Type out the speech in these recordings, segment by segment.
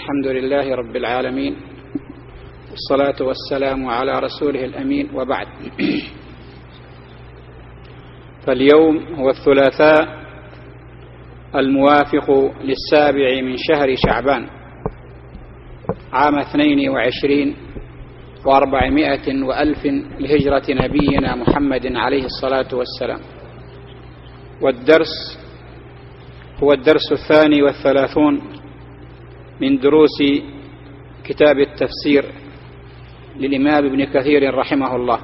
الحمد لله رب العالمين، والصلاة والسلام على رسوله الأمين، وبعد. فاليوم هو الثلاثاء الموافق للسابع من شهر شعبان عام 22 و400 وألف لهجرة نبينا محمد عليه الصلاة والسلام. والدرس هو الدرس 32 من دروس كتاب التفسير للإمام ابن كثير رحمه الله.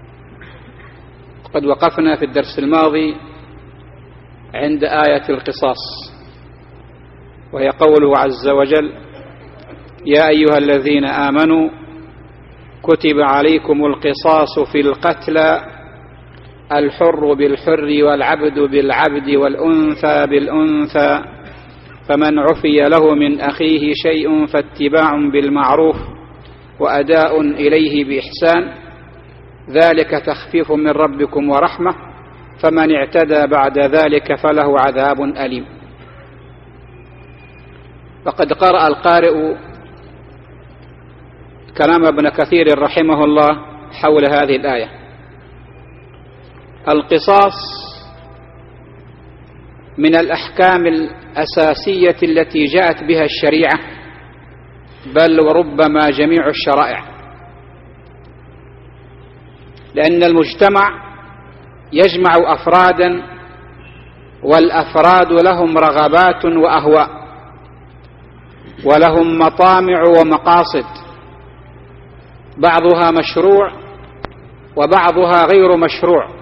قد وقفنا في الدرس الماضي عند آية القصاص، وهي قوله عز وجل: يا أيها الذين آمنوا كتب عليكم القصاص في القتلى، الحر بالحر والعبد بالعبد والأنثى بالأنثى، فمن عفي له من أخيه شيء فاتباع بالمعروف وأداء إليه بإحسان، ذلك تخفيف من ربكم ورحمة، فمن اعتدى بعد ذلك فله عذاب أليم. وقد قرأ القارئ كلام ابن كثير رحمه الله حول هذه الآية. القصاص من الأحكام الأساسية التي جاءت بها الشريعة، بل وربما جميع الشرائع، لأن المجتمع يجمع أفرادا، والأفراد لهم رغبات وأهواء، ولهم مطامع ومقاصد، بعضها مشروع وبعضها غير مشروع،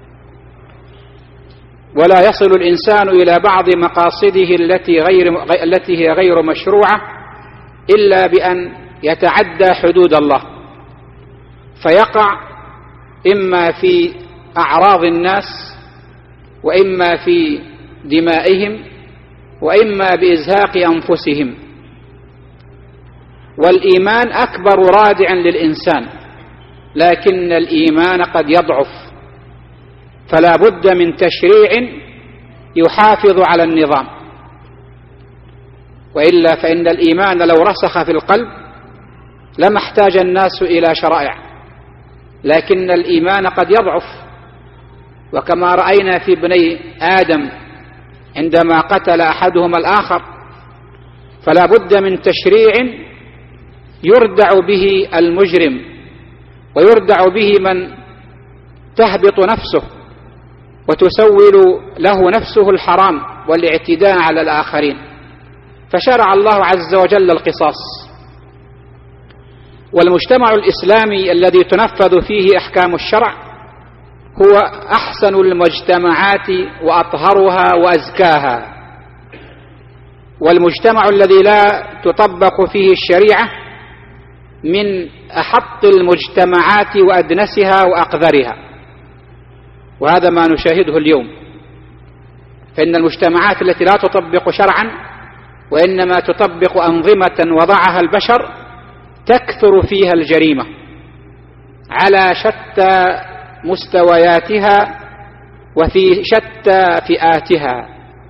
ولا يصل الإنسان إلى بعض مقاصده التي هي غير مشروعة إلا بأن يتعدى حدود الله، فيقع إما في أعراض الناس، وإما في دمائهم، وإما بإزهاق أنفسهم. والإيمان أكبر رادع للإنسان، لكن الإيمان قد يضعف، فلا بد من تشريع يحافظ على النظام، وإلا فإن الإيمان لو رسخ في القلب لما احتاج الناس إلى شرائع، لكن الإيمان قد يضعف، وكما رأينا في بني آدم عندما قتل أحدهما الآخر، فلا بد من تشريع يردع به المجرم، ويردع به من تهبط نفسه وتسول له نفسه الحرام والاعتداء على الآخرين، فشرع الله عز وجل القصاص. والمجتمع الإسلامي الذي تنفذ فيه أحكام الشرع هو أحسن المجتمعات وأطهرها وأزكاها، والمجتمع الذي لا تطبق فيه الشريعة من أحط المجتمعات وأدنسها وأقذرها، وهذا ما نشاهده اليوم. فإن المجتمعات التي لا تطبق شرعا وإنما تطبق أنظمة وضعها البشر تكثر فيها الجريمة على شتى مستوياتها وفي شتى فئاتها،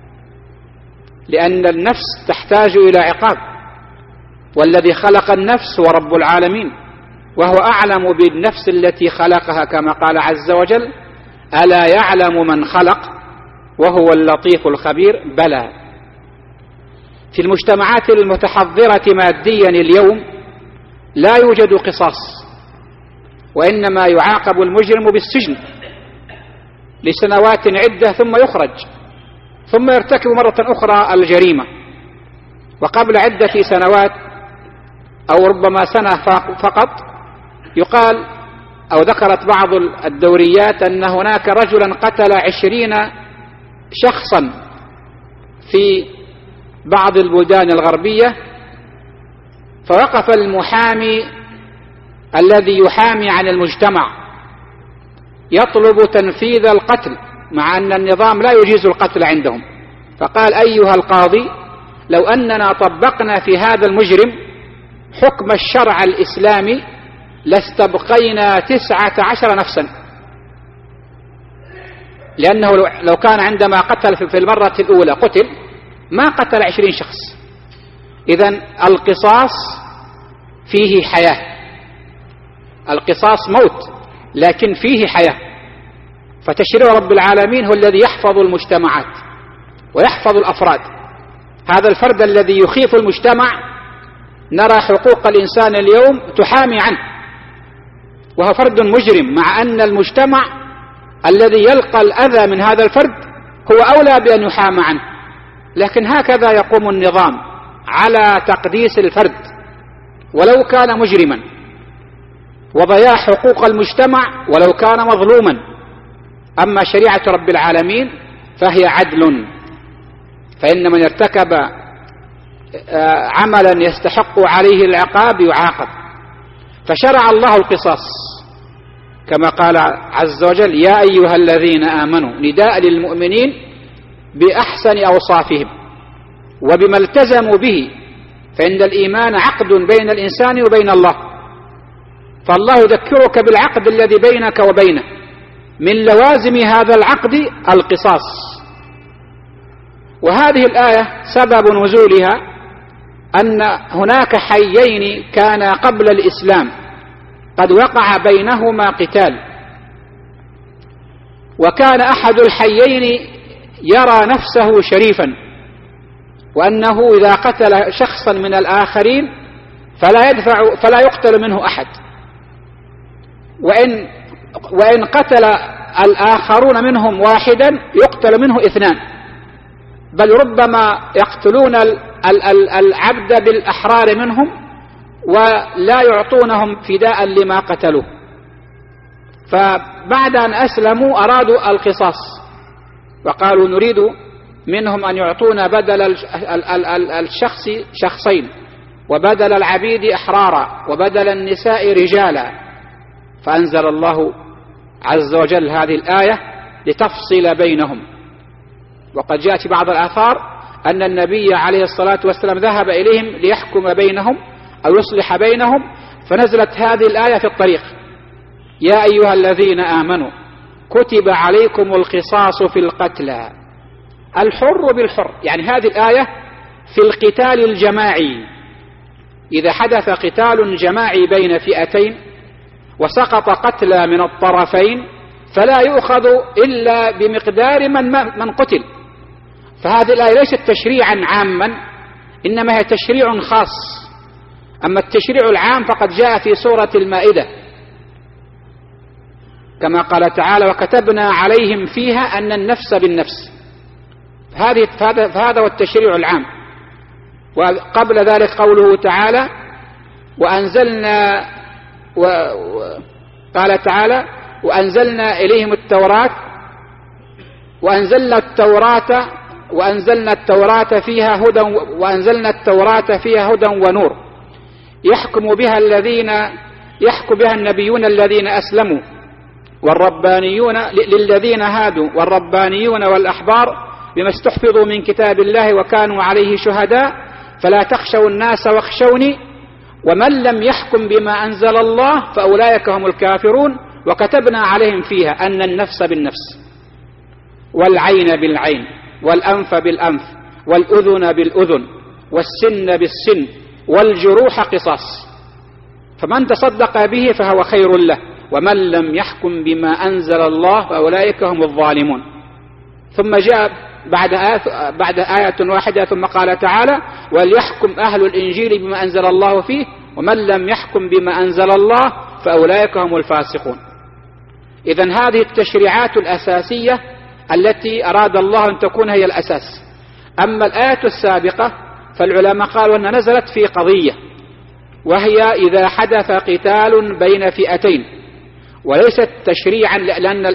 لأن النفس تحتاج إلى عقاب، والذي خلق النفس هو رب العالمين، وهو أعلم بالنفس التي خلقها، كما قال عز وجل: ألا يعلم من خلق وهو اللطيف الخبير. بلى. في المجتمعات المتحضرة ماديا اليوم لا يوجد قصاص، وإنما يعاقب المجرم بالسجن لسنوات عدة، ثم يخرج، ثم يرتكب مرة أخرى الجريمة. وقبل عدة سنوات أو ربما سنة فقط يقال أو ذكرت بعض الدوريات أن هناك رجلا قتل 20 شخصا في بعض البلدان الغربية، فوقف المحامي الذي يحامي عن المجتمع يطلب تنفيذ القتل، مع أن النظام لا يجيز القتل عندهم، فقال: أيها القاضي، لو أننا طبقنا في هذا المجرم حكم الشرع الإسلامي لاستبقينا 19 نفسا، لأنه لو كان عندما قتل في المرة الأولى قتل ما قتل 20 شخص، إذن القصاص فيه حياة، القصاص موت لكن فيه حياة. فتشريع رب العالمين هو الذي يحفظ المجتمعات ويحفظ الأفراد. هذا الفرد الذي يخيف المجتمع نرى حقوق الإنسان اليوم تحامي عنه، وهو فرد مجرم، مع أن المجتمع الذي يلقى الأذى من هذا الفرد هو أولى بأن يحامى عنه. لكن هكذا يقوم النظام على تقديس الفرد ولو كان مجرما، وضياع حقوق المجتمع ولو كان مظلوما. أما شريعة رب العالمين فهي عدل، فإن من ارتكب عملا يستحق عليه العقاب يعاقب. فشرع الله القصاص كما قال عز وجل: يا أيها الذين آمنوا، نداء للمؤمنين بأحسن أوصافهم وبما التزموا به، فإن الإيمان عقد بين الإنسان وبين الله، فالله يذكرك بالعقد الذي بينك وبينه. من لوازم هذا العقد القصاص. وهذه الآية سبب نزولها أن هناك حيين كان قبل الإسلام قد وقع بينهما قتال، وكان أحد الحيين يرى نفسه شريفا، وأنه إذا قتل شخصا من الآخرين فلا يقتل منه أحد، وإن قتل الآخرون منهم واحدا يقتل منه اثنان، بل ربما يقتلون العبد بالأحرار منهم ولا يعطونهم فداء لما قتلوه. فبعد أن أسلموا أرادوا القصاص، وقالوا نريد منهم أن يعطونا بدل الشخص شخصين، وبدل العبيد أحرارا، وبدل النساء رجالا. فأنزل الله عز وجل هذه الآية لتفصل بينهم. وقد جاءت في بعض الآثار أن النبي عليه الصلاة والسلام ذهب إليهم ليحكم بينهم أو يصلح بينهم، فنزلت هذه الآية في الطريق: يا أيها الذين آمنوا كتب عليكم القصاص في القتلى، الحر بالحر. يعني هذه الآية في القتال الجماعي، إذا حدث قتال جماعي بين فئتين وسقط قتلى من الطرفين فلا يؤخذ إلا بمقدار من قتل. فهذه الآية ليست تشريعا عاما، إنما هي تشريع خاص. أما التشريع العام فقد جاء في سورة المائدة كما قال تعالى: وكتبنا عليهم فيها أن النفس بالنفس. فهذا هو التشريع العام. وقبل ذلك قوله تعالى: قال تعالى: وأنزلنا إليهم التوراة وأنزلنا التوراة فيها هدى ونور يحكم بها النبيون الذين أسلموا والربانيون للذين هادوا والربانيون والأحبار بما استحفظوا من كتاب الله وكانوا عليه شهداء فلا تخشوا الناس واخشوني ومن لم يحكم بما أنزل الله فأولئك هم الكافرون وكتبنا عليهم فيها أن النفس بالنفس والعين بالعين والأنف بالأنف والأذن بالأذن والسن بالسن والجروح قصاص، فمن تصدق به فهو خير له ومن لم يحكم بما أنزل الله فأولئك هم الظالمون. ثم جاء بعد آية واحدة ثم قال تعالى: وليحكم أهل الإنجيل بما أنزل الله فيه ومن لم يحكم بما أنزل الله فأولئك هم الفاسقون. إذن هذه التشريعات الأساسية التي أراد الله أن تكون هي الأساس. أما الآية السابقة فالعلماء قالوا أنها نزلت في قضية، وهي إذا حدث قتال بين فئتين، وليست تشريعا، لأن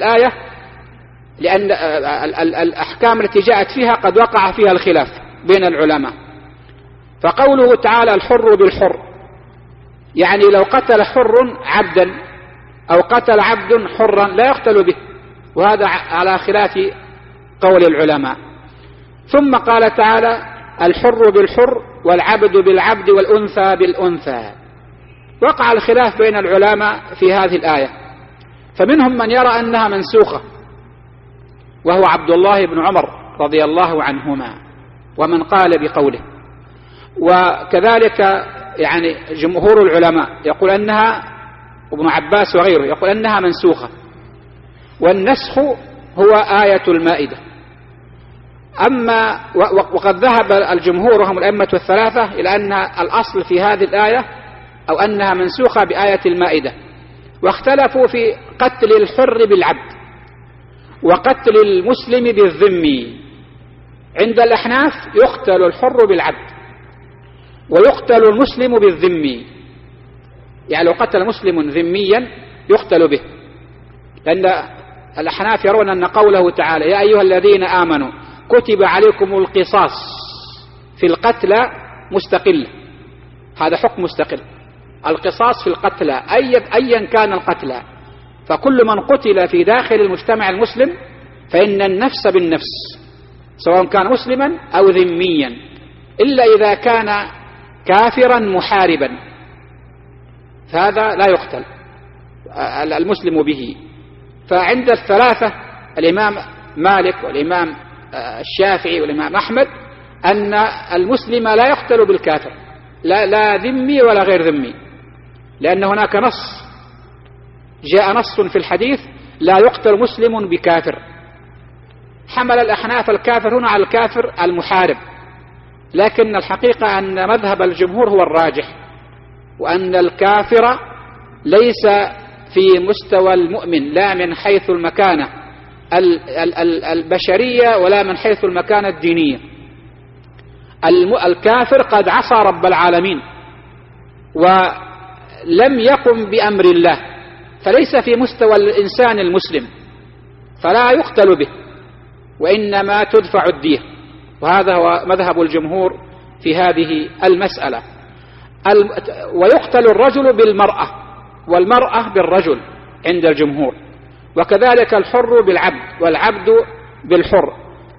الأحكام التي جاءت فيها قد وقع فيها الخلاف بين العلماء. فقوله تعالى: الحر بالحر، يعني لو قتل حر عبدا أو قتل عبد حرا لا يقتل به، وهذا على خلاف قول العلماء. ثم قال تعالى: الحر بالحر والعبد بالعبد والأنثى بالأنثى. وقع الخلاف بين العلماء في هذه الآية، فمنهم من يرى أنها منسوخة وهو عبد الله بن عمر رضي الله عنهما، ومن قال بقوله، وكذلك يعني جمهور العلماء يقول أنها، ابن عباس وغيره يقول أنها منسوخة. والنسخ هو آية المائدة. أما وقد ذهب الجمهور وهم الأئمة الثلاثة إلى أن الأصل في هذه الآية أو أنها منسوخة بآية المائدة، واختلفوا في قتل الحر بالعبد وقتل المسلم بالذمي. عند الأحناف يقتل الحر بالعبد ويقتل المسلم بالذمي، يعني لو قتل مسلم ذميا يقتل به، لأن الأحناف يرون أن قوله تعالى يا أيها الذين آمنوا كتب عليكم القصاص في القتلى مستقل، هذا حكم مستقل، القصاص في القتلى أيا كان القتلى، فكل من قتل في داخل المجتمع المسلم فإن النفس بالنفس سواء كان مسلما أو ذميا، إلا إذا كان كافرا محاربا فهذا لا يقتل المسلم به. فعند الثلاثة الإمام مالك والإمام الشافعي والإمام أحمد أن المسلم لا يقتل بالكافر، لا ذمي ولا غير ذمي، لأن هناك نص جاء نص في الحديث لا يقتل مسلم بكافر. حمل الأحناف الكافر هنا على الكافر المحارب، لكن الحقيقة أن مذهب الجمهور هو الراجح، وأن الكافر ليس في مستوى المؤمن لا من حيث المكانة البشرية ولا من حيث المكانة الدينية. الكافر قد عصى رب العالمين ولم يقم بأمر الله، فليس في مستوى الإنسان المسلم، فلا يقتل به وإنما تدفع الدية، وهذا هو مذهب الجمهور في هذه المسألة. ويقتل الرجل بالمرأة والمرأة بالرجل عند الجمهور، وكذلك الحر بالعبد والعبد بالحر.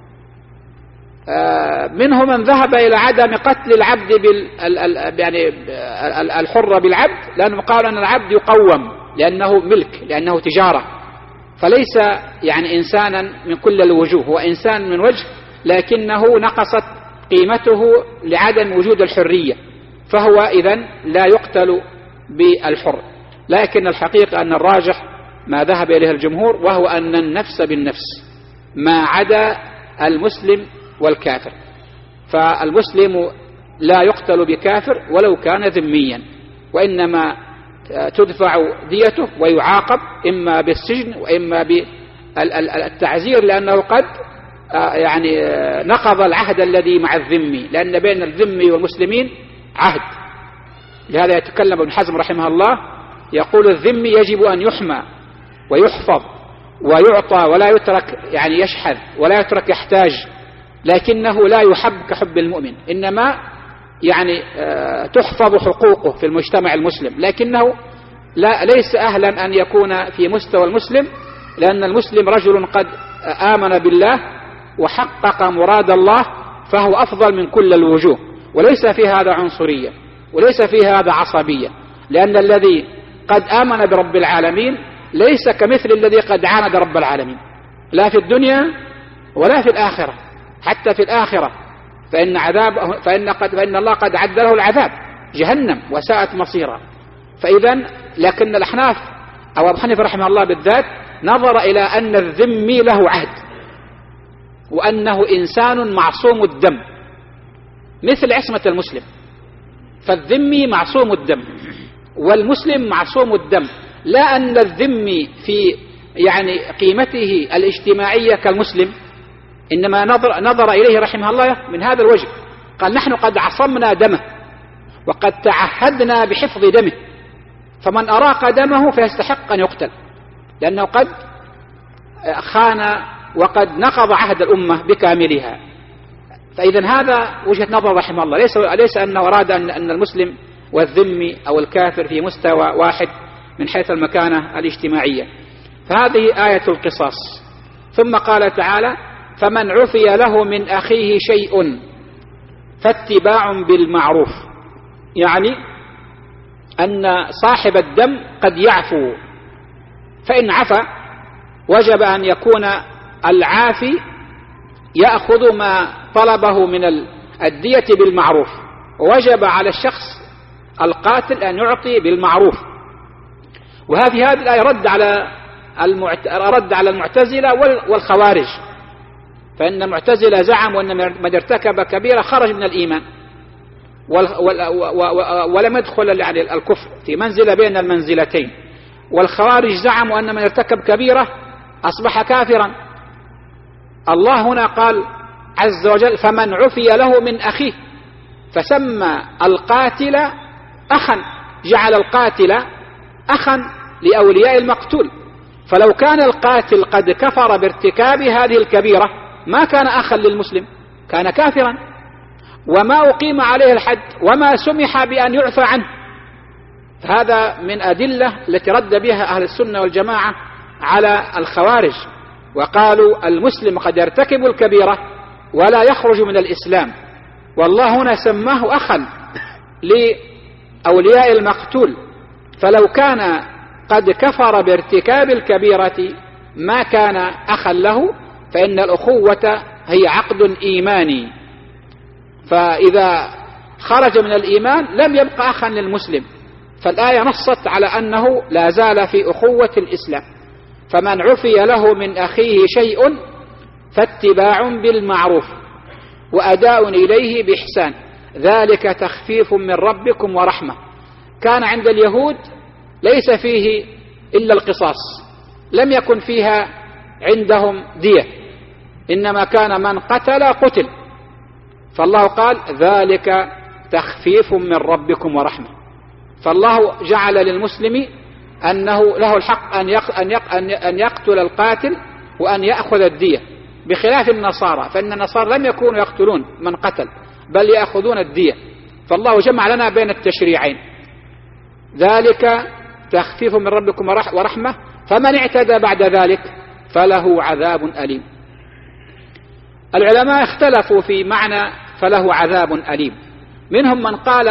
منهم من ذهب إلى عدم قتل العبد يعني الحر بالعبد، لأنه قال أن العبد يقوم لأنه ملك، لأنه تجارة، فليس يعني إنسانا من كل الوجوه، هو إنسان من وجه لكنه نقصت قيمته لعدم وجود الحرية، فهو إذن لا يقتل بالحر. لكن الحقيقة أن الراجح ما ذهب إليه الجمهور، وهو أن النفس بالنفس ما عدا المسلم والكافر، فالمسلم لا يقتل بكافر ولو كان ذميا، وإنما تدفع ديته ويعاقب إما بالسجن وإما بالتعزير، لأنه قد يعني نقض العهد الذي مع الذمي، لأن بين الذمي والمسلمين عهد. لهذا يتكلم ابن حزم رحمه الله يقول الذمي يجب أن يحمى ويحفظ ويعطى ولا يترك يعني يشحذ ولا يترك يحتاج، لكنه لا يحب كحب المؤمن، إنما يعني تحفظ حقوقه في المجتمع المسلم، لكنه ليس أهلا أن يكون في مستوى المسلم، لأن المسلم رجل قد آمن بالله وحقق مراد الله، فهو أفضل من كل الوجوه، وليس في هذا عنصرية وليس في هذا عصبية، لأن الذي قد آمن برب العالمين ليس كمثل الذي قد عاند رب العالمين، لا في الدنيا ولا في الآخرة. حتى في الآخرة فإن الله قد عد له العذاب جهنم وساءت مصيرا. فإذا لكن الأحناف أو أبو حنيفة رحمه الله بالذات نظر إلى أن الذمي له عهد، وأنه إنسان معصوم الدم مثل عصمة المسلم، فالذمي معصوم الدم والمسلم معصوم الدم، لا أن الذمي في يعني قيمته الاجتماعية كالمسلم، إنما نظر إليه رحمه الله من هذا الوجه، قال نحن قد عصمنا دمه وقد تعهدنا بحفظ دمه، فمن أراق دمه فيستحق أن يقتل، لأنه قد خان وقد نقض عهد الأمة بكاملها. فإذا هذا وجهة نظر رحمه الله، ليس أنه أراد أن المسلم والذمي أو الكافر في مستوى واحد من حيث المكانة الاجتماعية. فهذه آية القصاص. ثم قال تعالى فمن عفي له من أخيه شيء فاتباع بالمعروف، يعني أن صاحب الدم قد يعفو، فإن عفى وجب أن يكون العافي يأخذ ما طلبه من الدية بالمعروف، ووجب على الشخص القاتل أن يعطي بالمعروف. وهذه الآية رد على المعتزلة والخوارج، فإن المعتزلة زعموا أن من ارتكب كبيرة خرج من الإيمان ولم يدخل يعني الكفر في منزلة بين المنزلتين، والخوارج زعموا أن من ارتكب كبيرة أصبح كافرا. الله هنا قال عز وجل فمن عفي له من أخيه، فسمى القاتل أخا، جعل القاتل أخا لأولياء المقتول. فلو كان القاتل قد كفر بارتكاب هذه الكبيرة ما كان أخا للمسلم، كان كافرا، وما أقيم عليه الحد وما سمح بأن يعفى عنه. فهذا من أدلة التي رد بها أهل السنة والجماعة على الخوارج، وقالوا المسلم قد يرتكب الكبيرة ولا يخرج من الإسلام، والله هنا سماه أخا لأولياء المقتول. فلو كان قد كفر بارتكاب الكبيرة ما كان أخا له، فإن الأخوة هي عقد إيماني، فإذا خرج من الإيمان لم يبقى أخا للمسلم. فالآية نصت على أنه لا زال في أخوة الإسلام. فمن عفي له من أخيه شيء فاتباع بالمعروف وأداء إليه بإحسان ذلك تخفيف من ربكم ورحمة. كان عند اليهود ليس فيه إلا القصاص، لم يكن فيها عندهم دية، إنما كان من قتل. فالله قال ذلك تخفيف من ربكم ورحمة. فالله جعل للمسلم أنه له الحق أن يقتل القاتل وأن يأخذ الدية، بخلاف النصارى، فإن النصارى لم يكونوا يقتلون من قتل بل يأخذون الدية. فالله جمع لنا بين التشريعين، ذلك تخفيف من ربكم ورحمة، فمن اعتدى بعد ذلك فله عذاب أليم. العلماء اختلفوا في معنى فله عذاب أليم. منهم من قال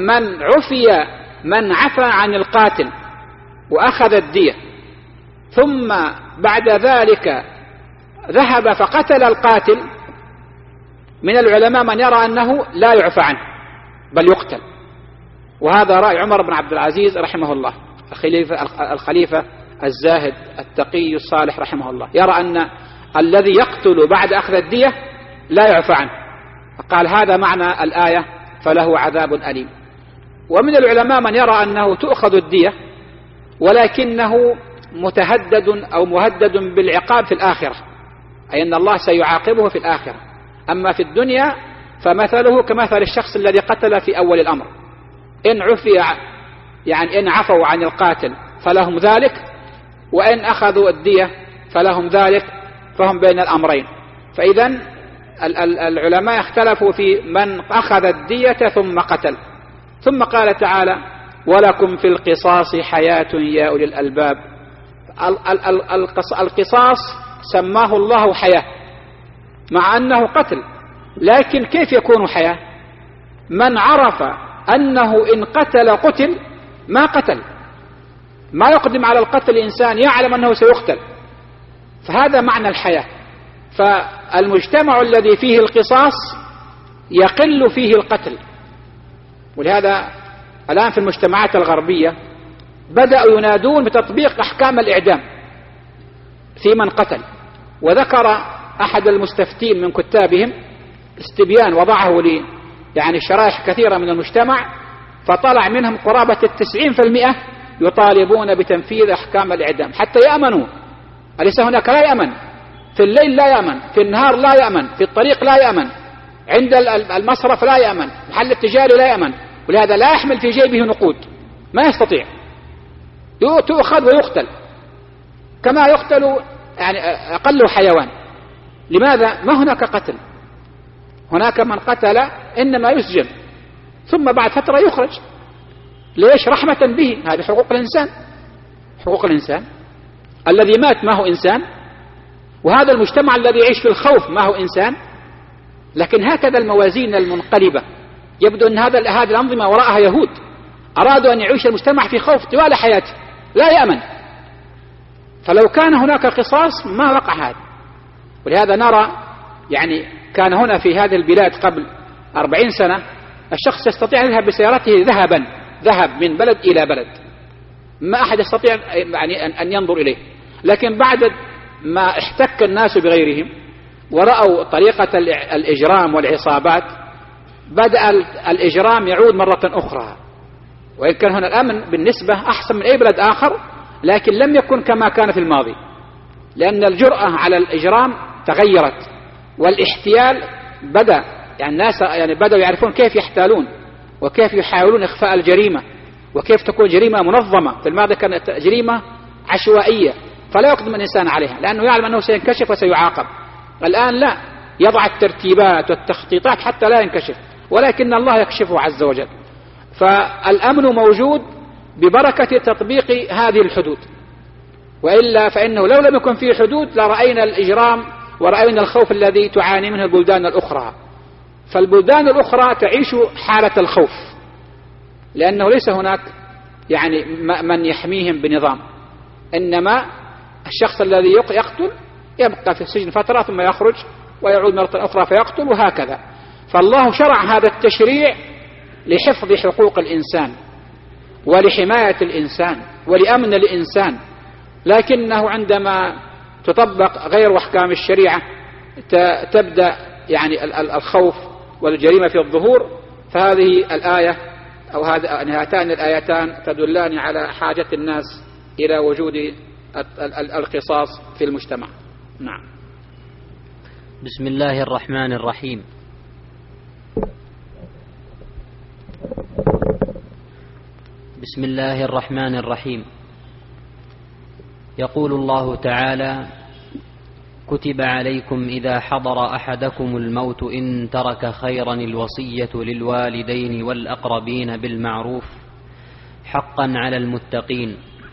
من عفى عن القاتل وأخذ الدية ثم بعد ذلك ذهب فقتل القاتل، من العلماء من يرى أنه لا يعفى عنه بل يقتل، وهذا رأي عمر بن عبد العزيز رحمه الله، الخليفة الزاهد التقي الصالح رحمه الله، يرى أن الذي يقتل بعد أخذ الدية لا يعفى عنه، فقال هذا معنى الآية فله عذاب أليم. ومن العلماء من يرى أنه تؤخذ الدية ولكنه متهدد أو مهدد بالعقاب في الآخرة، أي أن الله سيعاقبه في الآخرة. أما في الدنيا فمثله كمثل الشخص الذي قتل في أول الأمر، إن عفي يعني إن عفوا عن القاتل فلهم ذلك، وإن أخذوا الدية فلهم ذلك، فهم بين الأمرين. فإذن العلماء اختلفوا في من أخذ الدية ثم قتل. ثم قال تعالى ولكم في القصاص حياة يا أولي الألباب. القصاص سماه الله حياة مع أنه قتل، لكن كيف يكون حياة؟ من عرف أنه إن قتل ما قتل، ما يقدم على القتل إنسان يعلم أنه سيقتل، فهذا معنى الحياة. فالمجتمع الذي فيه القصاص يقل فيه القتل، ولهذا الآن في المجتمعات الغربية بدأوا ينادون بتطبيق أحكام الإعدام في من قتل. وذكر أحد المستفتين من كتابهم استبيان وضعه يعني شرائح كثيرة من المجتمع، فطلع منهم قرابة 90% يطالبون بتنفيذ أحكام الإعدام حتى يأمنوا. أليس هناك لا يأمن؟ في الليل لا يأمن، في النهار لا يأمن، في الطريق لا يأمن، عند المصرف لا يأمن، محل التجاري لا يأمن، ولهذا لا يحمل في جيبه نقود، ما يستطيع، تؤخذ ويقتل كما يقتل يعني أقل حيوان. لماذا؟ ما هناك قتل، هناك من قتل إنما يسجن ثم بعد فترة يخرج. ليش؟ رحمة به. هذه حقوق الإنسان، حقوق الإنسان. الذي مات ما هو إنسان، وهذا المجتمع الذي يعيش في الخوف ما هو إنسان. لكن هكذا الموازين المنقلبة، يبدو أن هذه الأنظمة وراءها يهود أرادوا أن يعيش المجتمع في خوف طوال حياته لا يأمن. فلو كان هناك قصاص ما وقع هذا. ولهذا نرى يعني كان هنا في هذه البلاد قبل 40 سنة الشخص يستطيع أن يذهب بسيارته ذهب من بلد إلى بلد، ما أحد يستطيع يعني أن ينظر إليه. لكن بعد ما احتك الناس بغيرهم ورأوا طريقة الإجرام والعصابات، بدأ الإجرام يعود مرة أخرى. وإن كان هنا الأمن بالنسبة أحسن من أي بلد آخر، لكن لم يكن كما كان في الماضي، لأن الجرأة على الإجرام تغيرت، والاحتيال بدأ، يعني الناس بدأوا يعرفون كيف يحتالون وكيف يحاولون إخفاء الجريمة، وكيف تكون جريمة منظمة. في الماضي كانت جريمة عشوائية فلا يقدم الإنسان عليها لأنه يعلم أنه سينكشف وسيعاقب. الآن لا، يضع الترتيبات والتخطيطات حتى لا ينكشف، ولكن الله يكشفه عز وجل. فالأمن موجود ببركة تطبيق هذه الحدود، وإلا فإنه لو لم يكن فيه حدود لرأينا الإجرام ورأينا الخوف الذي تعاني منه البلدان الأخرى. فالبلدان الأخرى تعيش حالة الخوف، لأنه ليس هناك يعني من يحميهم بنظام، إنما الشخص الذي يقتل يبقى في السجن فترة ثم يخرج ويعود مرة أخرى فيقتل، وهكذا. فالله شرع هذا التشريع لحفظ حقوق الإنسان ولحماية الإنسان ولأمن الإنسان، لكنه عندما تطبق غير أحكام الشريعة تبدأ يعني الخوف والجريمة في الظهور. فهذه الآية أو هاتان الآيتان تدلان على حاجة الناس إلى وجود القصاص في المجتمع. نعم. بسم الله الرحمن الرحيم. بسم الله الرحمن الرحيم. يقول الله تعالى: كتب عليكم إذا حضر أحدكم الموت إن ترك خيرا الوصية للوالدين والأقربين بالمعروف حقا على المتقين،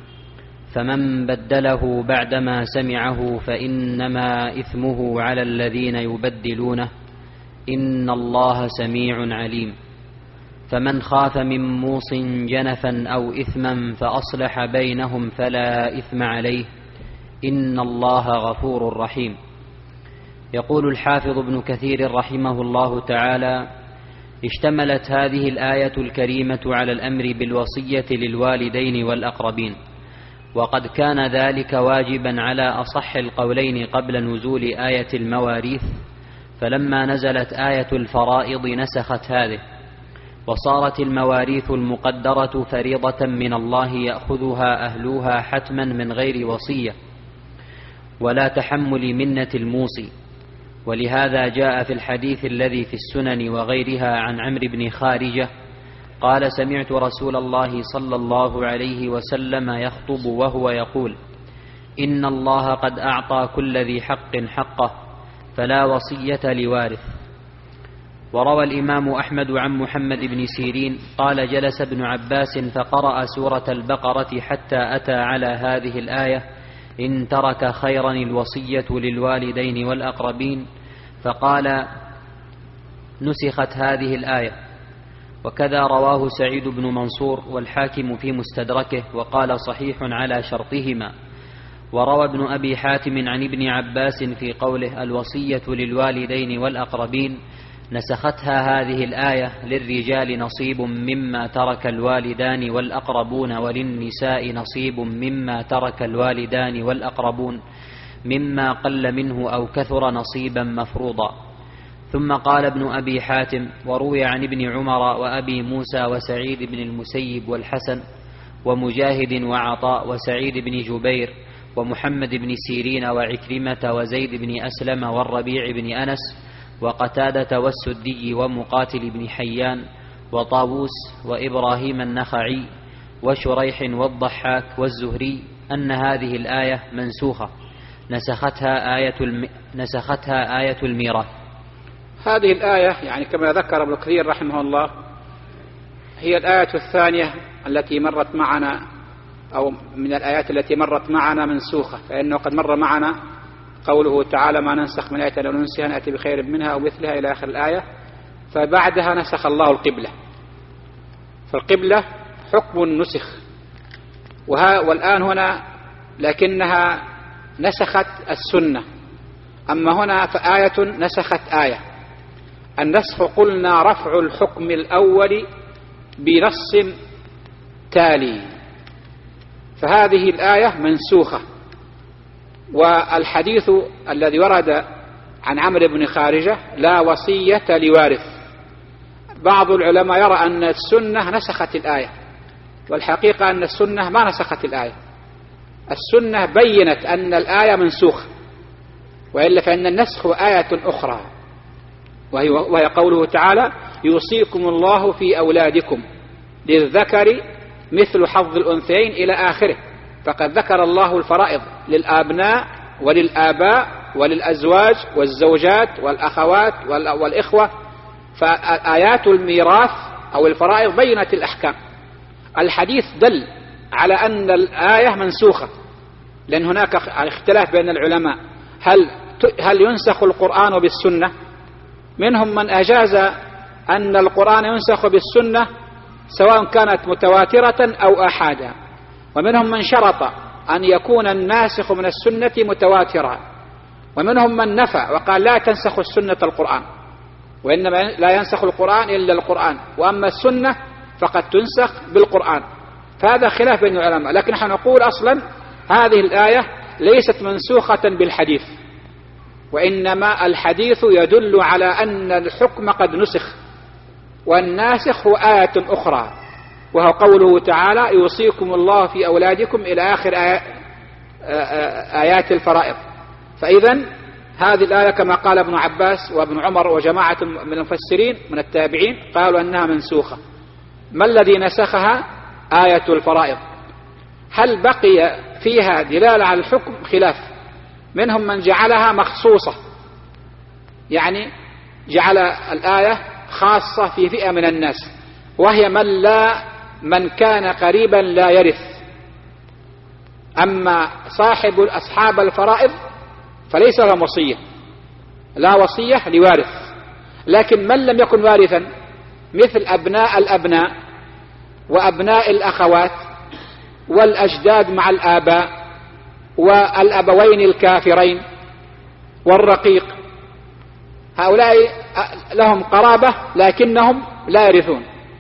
فمن بدله بعدما سمعه فإنما إثمه على الذين يبدلونه، إن الله سميع عليم. فمن خاف من موص جنفا أو إثما فأصلح بينهم فلا إثم عليه، إن الله غفور رحيم. يقول الحافظ ابن كثير رحمه الله تعالى: اشتملت هذه الآية الكريمة على الأمر بالوصية للوالدين والأقربين، وقد كان ذلك واجبا على أصح القولين قبل نزول آية المواريث، فلما نزلت آية الفرائض نسخت هذه، وصارت المواريث المقدرة فريضة من الله يأخذها أهلها حتما من غير وصية ولا تحمل منة الموصي. ولهذا جاء في الحديث الذي في السنن وغيرها عن عمرو بن خارجة قال: سمعت رسول الله صلى الله عليه وسلم يخطب وهو يقول: إن الله قد أعطى كل ذي حق حقه فلا وصية لوارث. وروى الإمام أحمد عن محمد بن سيرين قال: جلس ابن عباس فقرأ سورة البقرة حتى أتى على هذه الآية: إن ترك خيرا الوصية للوالدين والأقربين، فقال: نسخت هذه الآية. وكذا رواه سعيد بن منصور والحاكم في مستدركه وقال: صحيح على شرطهما. وروى ابن أبي حاتم عن ابن عباس في قوله: الوصية للوالدين والأقربين، نسختها هذه الآية: للرجال نصيب مما ترك الوالدان والأقربون، وللنساء نصيب مما ترك الوالدان والأقربون، مما قل منه أو كثر نصيبا مفروضا. ثم قال ابن أبي حاتم: وروي عن ابن عمر وأبي موسى وسعيد بن المسيب والحسن ومجاهد وعطاء وسعيد بن جبير ومحمد بن سيرين وعكرمة وزيد بن أسلم والربيع بن أنس وقتادة والسدي ومقاتل بن حيان وطاووس وإبراهيم النخعي وشريح والضحاك والزهري أن هذه الآية منسوخة، نسختها آية الميراث. هذه الآية يعني كما ذكر ابن كثير رحمه الله هي الآية الثانية التي مرت معنا، أو من الآيات التي مرت معنا منسوخة، فإنه قد مر معنا قوله تعالى: ما ننسخ من آية أو ننسها نأتي بخير منها أو مثلها إلى آخر الآية. فبعدها نسخ الله القبلة، فالقبلة حكم نسخ، والآن هنا لكنها نسخت السنة. أما هنا فآية نسخت آية. النسخ قلنا رفع الحكم الأول بنص تالي، فهذه الآية منسوخة. والحديث الذي ورد عن عمرو بن خارجة لا وصية لوارث، بعض العلماء يرى أن السنة نسخت الآية، والحقيقة أن السنة ما نسخت الآية، السنة بينت أن الآية منسوخة، وإلا فإن النسخ آية أخرى وهي قوله تعالى يوصيكم الله في أولادكم للذكر مثل حظ الأنثيين إلى آخره. فقد ذكر الله الفرائض للأبناء وللآباء وللأزواج والزوجات والأخوات والإخوة، فآيات الميراث أو الفرائض بينت الأحكام. الحديث دل على أن الآية منسوخة، لأن هناك اختلاف بين العلماء هل ينسخ القرآن بالسنة؟ منهم من أجاز أن القرآن ينسخ بالسنة سواء كانت متواترة أو آحادا، ومنهم من شرط أن يكون الناسخ من السنة متواترا، ومنهم من نفى وقال لا تنسخ السنة القرآن، وإنما لا ينسخ القرآن إلا القرآن، وأما السنة فقد تنسخ بالقرآن. فهذا خلاف بين العلماء، لكن نحن نقول أصلا هذه الآية ليست منسوخة بالحديث، وإنما الحديث يدل على أن الحكم قد نسخ، والناسخ هو آية أخرى، وهو قوله تعالى يوصيكم الله في أولادكم إلى آخر آيات الفرائض. فإذا هذه الآية كما قال ابن عباس وابن عمر وجماعة من المفسرين من التابعين قالوا أنها منسوخة. ما الذي نسخها؟ آية الفرائض. هل بقي فيها دلالة على الحكم؟ خلاف، منهم من جعلها مخصوصة، يعني جعل الآية خاصة في فئة من الناس، وهي من كان قريبا لا يرث. أما أصحاب الفرائض فليس لهم وصية، لا وصية لوارث، لكن من لم يكن وارثا مثل أبناء الأبناء وأبناء الأخوات والأجداد مع الآباء والأبوين الكافرين والرقيق، هؤلاء لهم قرابة لكنهم لا يرثون.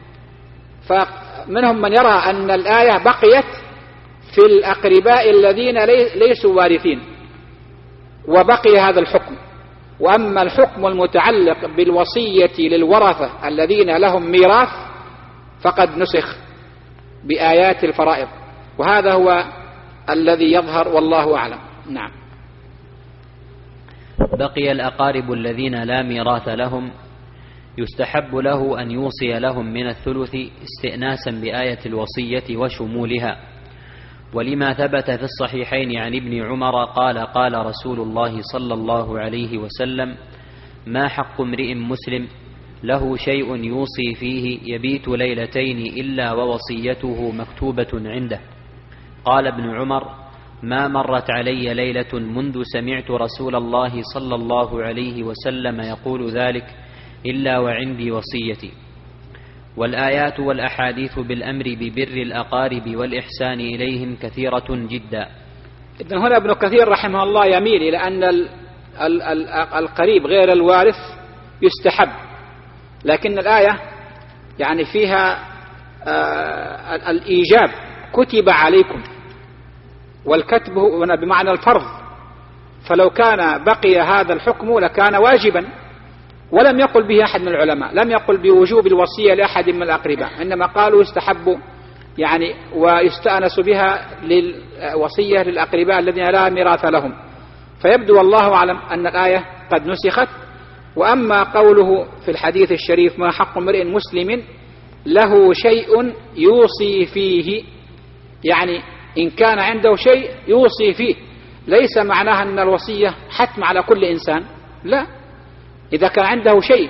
فمنهم من يرى أن الآية بقيت في الأقرباء الذين ليسوا وارثين وبقي هذا الحكم، وأما الحكم المتعلق بالوصية للورثة الذين لهم ميراث فقد نسخ بآيات الفرائض، وهذا هو الذي يظهر والله أعلم. نعم. بقي الأقارب الذين لا ميراث لهم يستحب له أن يوصي لهم من الثلث استئناسا بآية الوصية وشمولها، ولما ثبت في الصحيحين عن ابن عمر قال رسول الله صلى الله عليه وسلم ما حق امرئ مسلم له شيء يوصي فيه يبيت ليلتين إلا ووصيته مكتوبة عنده. قال ابن عمر ما مرت علي ليلة منذ سمعت رسول الله صلى الله عليه وسلم يقول ذلك إلا وعندي وصيتي. والآيات والأحاديث بالأمر ببر الأقارب والإحسان إليهم كثيرة جدا. إذن هنا ابن كثير رحمه الله يميل إلى أن القريب غير الوارث يستحب، لكن الآية يعني فيها الإيجاب كتب عليكم، والكتب بمعنى الفرض، فلو كان بقي هذا الحكم لكان واجبا، ولم يقل به أحد من العلماء، لم يقل بوجوب الوصية لأحد من الأقرباء، إنما قالوا يستحب يعني ويستأنس بها للوصية للأقرباء الذين لا ميراث لهم. فيبدو والله أعلم أن الآية قد نسخت. وأما قوله في الحديث الشريف ما حق امرئ مسلم له شيء يوصي فيه، يعني إن كان عنده شيء يوصي فيه، ليس معناها أن الوصية حتم على كل إنسان، لا، إذا كان عنده شيء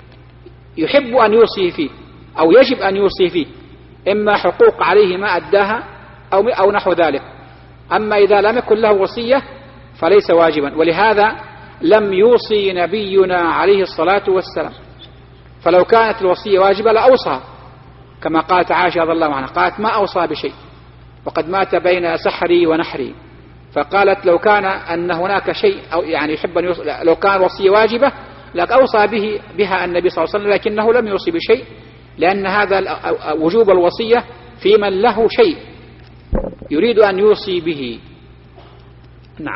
يحب أن يوصي فيه أو يجب أن يوصي فيه، إما حقوق عليه ما أداها أو نحو ذلك. أما إذا لم يكن له وصية فليس واجبا، ولهذا لم يوصي نبينا عليه الصلاة والسلام، فلو كانت الوصية واجبة لأوصى، كما قالت عائشة رضي الله عنها قالت ما أوصى بشيء وقد مات بين سحري ونحري، فقالت لو كان أن هناك شيء أو يعني يحب أن يوصي، لو كان الوصية واجبة لك أوصى بها النبي صلى الله عليه وسلم، لكنه لم يوصي بشيء، لأن هذا وجوب الوصية في من له شيء يريد أن يوصي به. نعم.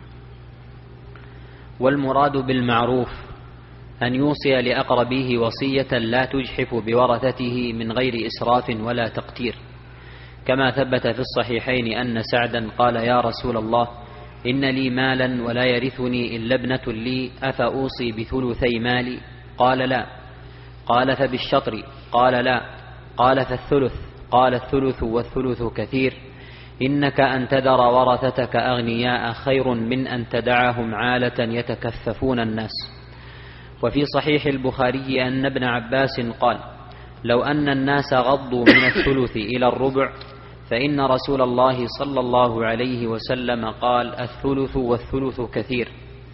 والمراد بالمعروف أن يوصي لأقربيه وصية لا تجحف بورثته من غير إسراف ولا تقتير، كما ثبت في الصحيحين أن سعدا قال: يا رسول الله، إن لي مالا ولا يرثني إلا ابنة لي، أفأوصي بثلثي مالي؟ قال: لا. قال: فبالشطر؟ قال: لا. قال: فالثلث؟ قال: الثلث والثلث كثير، إنك أن تذر ورثتك أغنياء خير من أن تدعهم عالة يتكففون الناس. وفي صحيح البخاري أن ابن عباس قال: لو أن الناس غضوا من الثلث إلى الربع فإن رسول الله صلى الله عليه وسلم قال: الثلث والثلث كثير.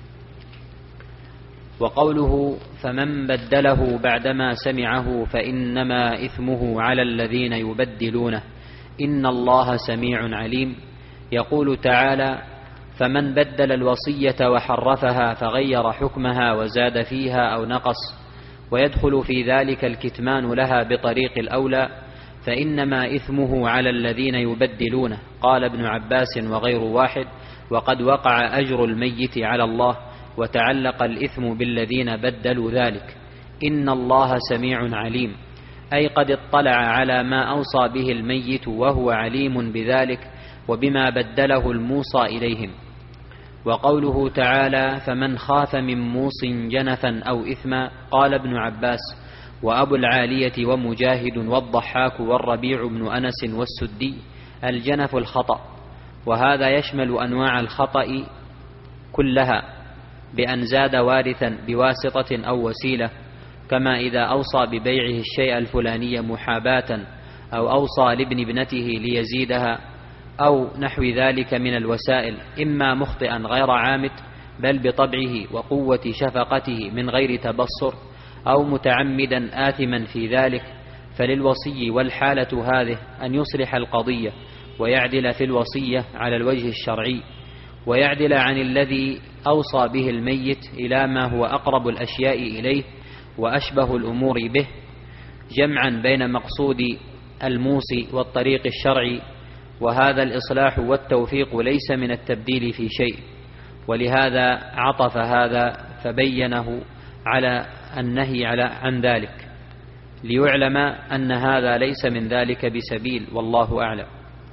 وقوله: فمن بدله بعدما سمعه فإنما إثمه على الذين يبدلونه، إن الله سميع عليم. يقول تعالى: فمن بدل الوصية وحرفها فغير حكمها وزاد فيها أو نقص، ويدخل في ذلك الكتمان لها بطريق الأولى، فإنما إثمه على الذين يبدلونه. قال ابن عباس وغير واحد: وقد وقع أجر الميت على الله، وتعلق الإثم بالذين بدلوا ذلك. إن الله سميع عليم، أي قد اطلع على ما أوصى به الميت وهو عليم بذلك وبما بدله الموصى إليهم. وقوله تعالى: فمن خاف من موص جنفا أو إثما، قال ابن عباس وأبو العالية ومجاهد والضحاك والربيع بن أنس والسدي: الجنف الخطأ، وهذا يشمل أنواع الخطأ كلها، بأن زاد وارثا بواسطة أو وسيلة، كما إذا أوصى ببيعه الشيء الفلاني محاباة، أو أوصى لابن ابنته ليزيدها، أو نحو ذلك من الوسائل، إما مخطئا غير عامد بل بطبعه وقوة شفقته من غير تبصر، أو متعمدا آثما في ذلك. فللوصي والحالة هذه أن يصلح القضية ويعدل في الوصية على الوجه الشرعي، ويعدل عن الذي أوصى به الميت إلى ما هو أقرب الأشياء إليه وأشبه الأمور به، جمعا بين مقصود الموصي والطريق الشرعي. وهذا الإصلاح والتوفيق ليس من التبديل في شيء، ولهذا عطف هذا فبينه على النهي عن ذلك، ليعلم أن هذا ليس من ذلك بسبيل، والله أعلم.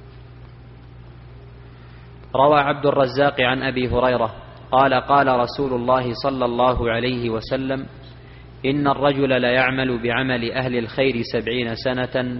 روى عبد الرزاق عن أبي هريرة قال: قال رسول الله صلى الله عليه وسلم: إن الرجل ليعمل بعمل أهل الخير 70 سنة،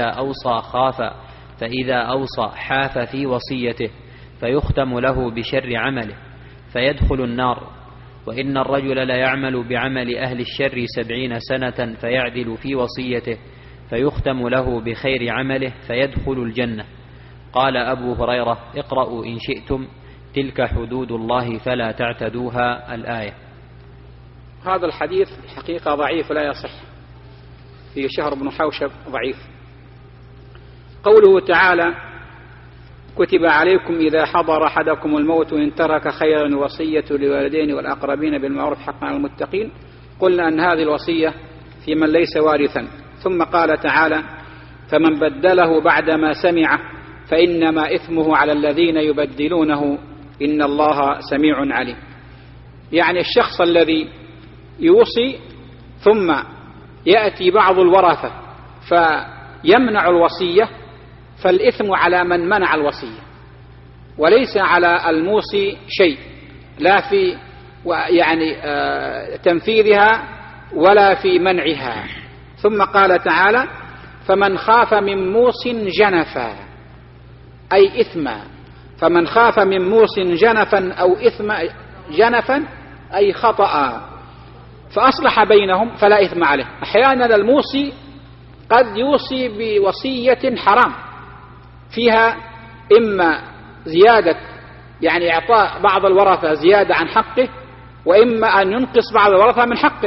فإذا أوصى حاف في وصيته، فيختم له بشر عمله فيدخل النار. وإن الرجل ليعمل بعمل أهل الشر 70 سنة، فيعدل في وصيته، فيختم له بخير عمله فيدخل الجنة. قال أبو هريرة: اقرأوا إن شئتم، تلك حدود الله فلا تعتدوها، الآية. هذا الحديث حقيقة ضعيف لا يصح، فيه شهر بن حوشب ضعيف. قوله تعالى: كتب عليكم إذا حضر أحدكم الموت إن ترك خيرا الوصية للوالدين والأقربين بالمعروف حقا على المتقين، قلنا أن هذه الوصية في من ليس وارثا. ثم قال تعالى: فمن بدله بعدما سمعه فإنما إثمه على الذين يبدلونه إن الله سميع عليم. يعني الشخص الذي يوصي ثم يأتي بعض الورثة فيمنع الوصية، فالإثم على من منع الوصية، وليس على الموصي شيء، لا في يعني تنفيذها ولا في منعها. ثم قال تعالى: فمن خاف من موص جنفا، أي إثما. فمن خاف من موص جنفا أو إثما، جنفا أي خطأ، فأصلح بينهم فلا إثم عليه. أحيانا الموصي قد يوصي بوصية حرام فيها إما زيادة، يعني إعطاء بعض الورثة زيادة عن حقه، وإما أن ينقص بعض الورثة من حقه.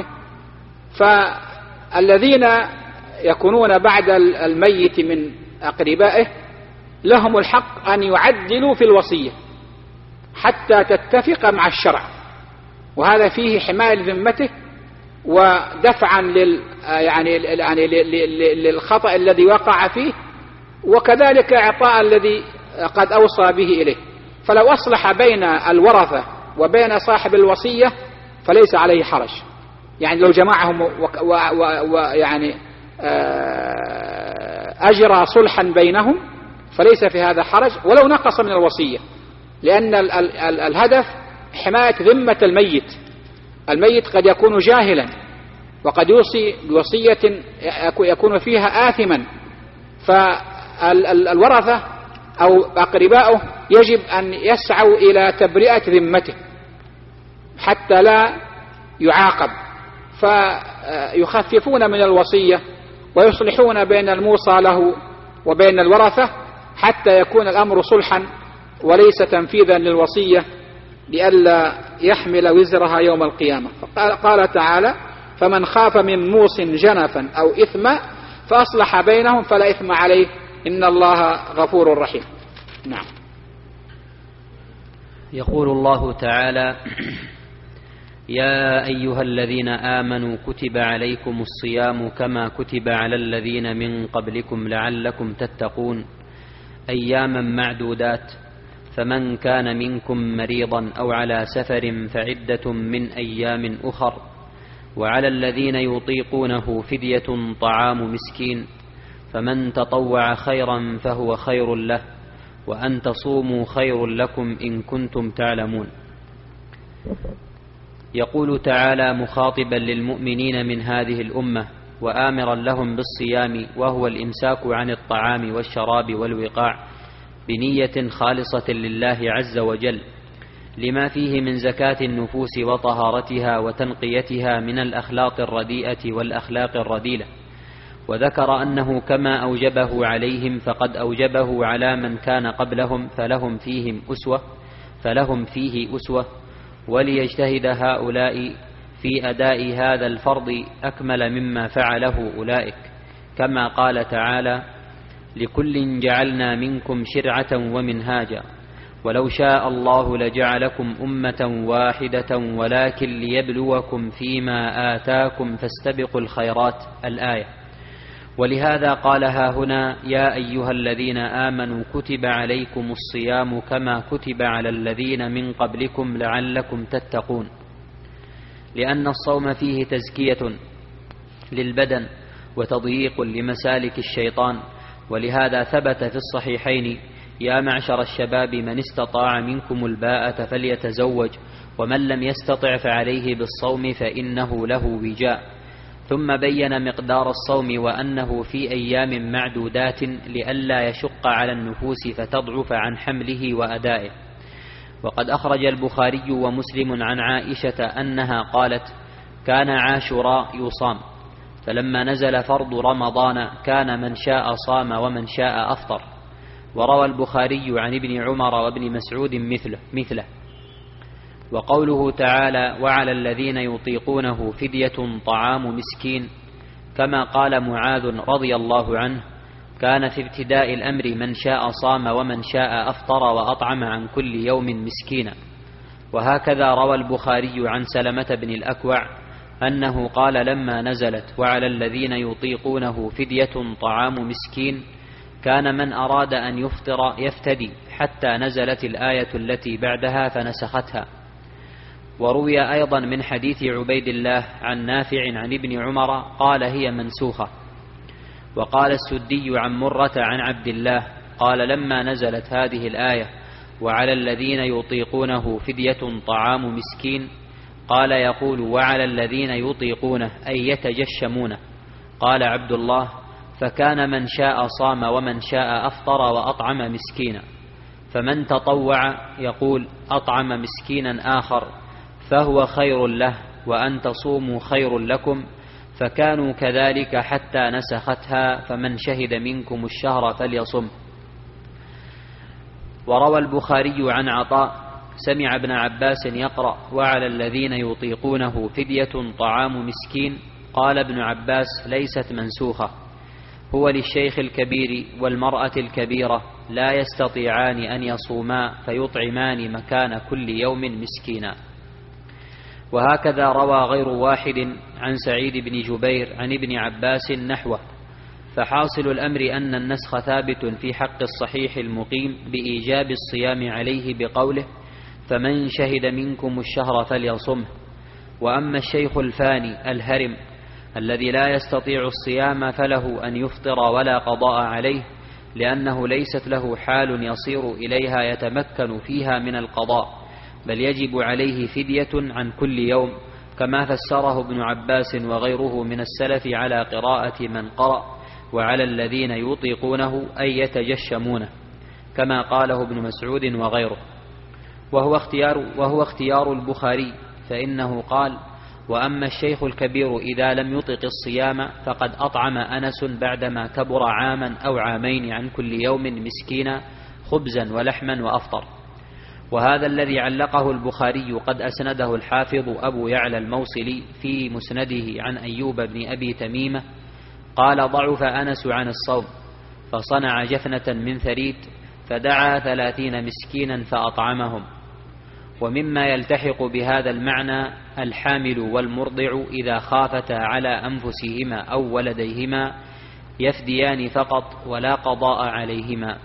فالذين يكونون بعد الميت من أقربائه لهم الحق أن يعدلوا في الوصية حتى تتفق مع الشرع، وهذا فيه حماية لذمته ودفعا للخطأ الذي وقع فيه، وكذلك إعطاء الذي قد أوصى به إليه. فلو أصلح بين الورثة وبين صاحب الوصية فليس عليه حرج، يعني لو جمعهم ويعني أجرى صلحا بينهم فليس في هذا حرج، ولو نقص من الوصية، لأن الهدف حماية ذمة الميت. الميت قد يكون جاهلا وقد يوصي بوصية يكون فيها آثما، فالورثة أو أقرباؤه يجب أن يسعوا إلى تبرئة ذمته حتى لا يعاقب، فيخففون من الوصية ويصلحون بين الموصى له وبين الورثة حتى يكون الأمر صلحا وليس تنفيذا للوصية لئلا يحمل وزرها يوم القيامة. قال تعالى: فمن خاف من موص جنفا أو إثما فأصلح بينهم فلا إثم عليه إن الله غفور رحيم. نعم. يقول الله تعالى: يا أيها الذين آمنوا كتب عليكم الصيام كما كتب على الذين من قبلكم لعلكم تتقون أياما معدودات، فمن كان منكم مريضا أو على سفر فعدة من أيام أخر، وعلى الذين يطيقونه فدية طعام مسكين، فمن تطوع خيرا فهو خير له، وأن تصوموا خير لكم إن كنتم تعلمون. يقول تعالى مخاطبا للمؤمنين من هذه الأمة وآمرا لهم بالصيام، وهو الإمساك عن الطعام والشراب والوقاع بنية خالصة لله عز وجل، لما فيه من زكاة النفوس وطهارتها وتنقيتها من الأخلاق الرديئة والأخلاق الرذيلة. وذكر أنه كما أوجبه عليهم فقد أوجبه على من كان قبلهم فلهم فيه أسوة، وليجتهد هؤلاء في أداء هذا الفرض أكمل مما فعله أولئك، كما قال تعالى: لكل جعلنا منكم شرعة ومنهاجا ولو شاء الله لجعلكم أمة واحدة ولكن ليبلوكم فيما آتاكم فاستبقوا الخيرات الآية. ولهذا قالها هنا: يا أيها الذين آمنوا كتب عليكم الصيام كما كتب على الذين من قبلكم لعلكم تتقون، لأن الصوم فيه تزكية للبدن وتضييق لمسالك الشيطان. ولهذا ثبت في الصحيحين: يا معشر الشباب من استطاع منكم الباءة فليتزوج، ومن لم يستطع فعليه بالصوم فإنه له وجاء. ثم بين مقدار الصوم وأنه في أيام معدودات لئلا يشق على النفوس فتضعف عن حمله وأدائه. وقد أخرج البخاري ومسلم عن عائشة أنها قالت: كان عاشوراء يصام، فلما نزل فرض رمضان كان من شاء صام ومن شاء أفطر. وروى البخاري عن ابن عمر وابن مسعود مثله. وقوله تعالى: وعلى الذين يطيقونه فدية طعام مسكين، كما قال معاذ رضي الله عنه: كان في ابتداء الأمر من شاء صام ومن شاء أفطر وأطعم عن كل يوم مسكينا. وهكذا روى البخاري عن سلمة بن الأكوع أنه قال لما نزلت وعلى الذين يطيقونه فدية طعام مسكين كان من أراد أن يفطر يفتدي حتى نزلت الآية التي بعدها فنسختها. وروي أيضا من حديث عبيد الله عن نافع عن ابن عمر قال: هي منسوخة. وقال السدي عن مرة عن عبد الله قال: لما نزلت هذه الآية وعلى الذين يطيقونه فدية طعام مسكين، قال يقول: وعلى الذين يطيقونه أي يتجشمونه. قال عبد الله: فكان من شاء صام ومن شاء أفطر وأطعم مسكينا، فمن تطوع يقول: أطعم مسكينا آخر فهو خير له، وأن تصوموا خير لكم، فكانوا كذلك حتى نسختها، فمن شهد منكم الشهر فليصم. وروى البخاري عن عطاء سمع ابن عباس يقرأ: وعلى الذين يطيقونه فدية طعام مسكين. قال ابن عباس: ليست منسوخة، هو للشيخ الكبير والمرأة الكبيرة لا يستطيعان أن يصوما فيطعمان مكان كل يوم مسكينا. وهكذا روى غير واحد عن سعيد بن جبير عن ابن عباس نحوه. فحاصل الأمر أن النسخ ثابت في حق الصحيح المقيم بإيجاب الصيام عليه بقوله: فمن شهد منكم الشهر فليصمه. وأما الشيخ الفاني الهرم الذي لا يستطيع الصيام فله أن يفطر ولا قضاء عليه، لأنه ليست له حال يصير إليها يتمكن فيها من القضاء، بل يجب عليه فدية عن كل يوم، كما فسره ابن عباس وغيره من السلف على قراءة من قرأ، وعلى الذين يطيقونه أي يتجشمونه، كما قاله ابن مسعود وغيره. وهو اختيار البخاري، فإنه قال: وأما الشيخ الكبير إذا لم يطق الصيام فقد أطعم أنس بعدما كبر عاما أو عامين عن كل يوم مسكينا خبزا ولحما وأفطر. وهذا الذي علقه البخاري قد أسنده الحافظ أبو يعلى الموصلي في مسنده عن أيوب بن أبي تميمة قال: ضعف أنس عن الصوم، فصنع جفنة من ثريد فدعا 30 مسكينا فأطعمهم. ومما يلتحق بهذا المعنى الحامل والمرضع إذا خافتا على أنفسهما أو ولديهما يفديان فقط ولا قضاء عليهما.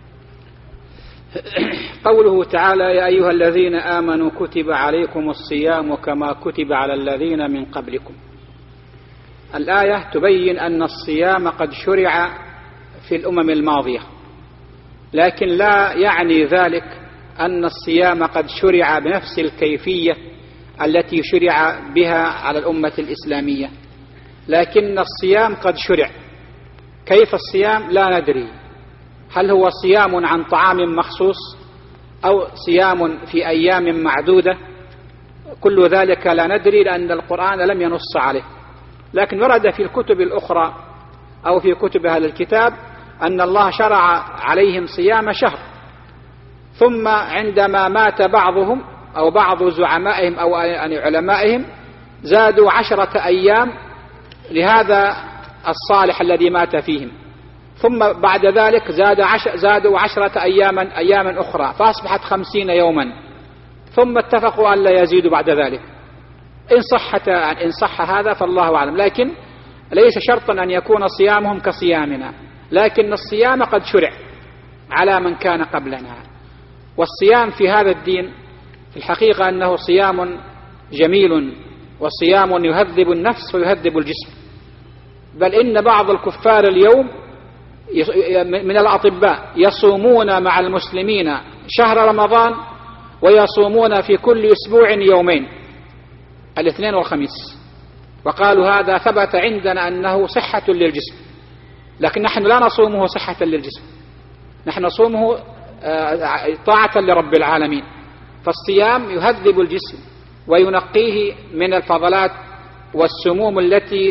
قوله تعالى: يا أيها الذين آمنوا كتب عليكم الصيام كما كتب على الذين من قبلكم. الآية تبين أن الصيام قد شرع في الأمم الماضية، لكن لا يعني ذلك أن الصيام قد شرع بنفس الكيفية التي شرع بها على الأمة الإسلامية، لكن الصيام قد شرع. كيف الصيام لا ندري، هل هو صيام عن طعام مخصوص أو صيام في أيام معدودة، كل ذلك لا ندري لأن القرآن لم ينص عليه. لكن ورد في الكتب الأخرى أو في كتب أهل الكتاب أن الله شرع عليهم صيام شهر، ثم عندما مات بعضهم أو بعض زعمائهم أو علمائهم زادوا 10 أيام لهذا الصالح الذي مات فيهم، ثم بعد ذلك زادوا 10 أياما أخرى فأصبحت 50 يوما، ثم اتفقوا أن لا يزيدوا بعد ذلك. إن صح هذا فالله أعلم، لكن ليس شرطا أن يكون صيامهم كصيامنا، لكن الصيام قد شرع على من كان قبلنا. والصيام في هذا الدين في الحقيقة أنه صيام جميل، وصيام يهذب النفس ويهذب الجسم. بل إن بعض الكفار اليوم من الأطباء يصومون مع المسلمين شهر رمضان، ويصومون في كل أسبوع يومين، الاثنين والخميس، وقالوا هذا ثبت عندنا أنه صحة للجسم. لكن نحن لا نصومه صحة للجسم، نحن نصومه طاعة لرب العالمين. فالصيام يهذب الجسم وينقيه من الفضلات والسموم التي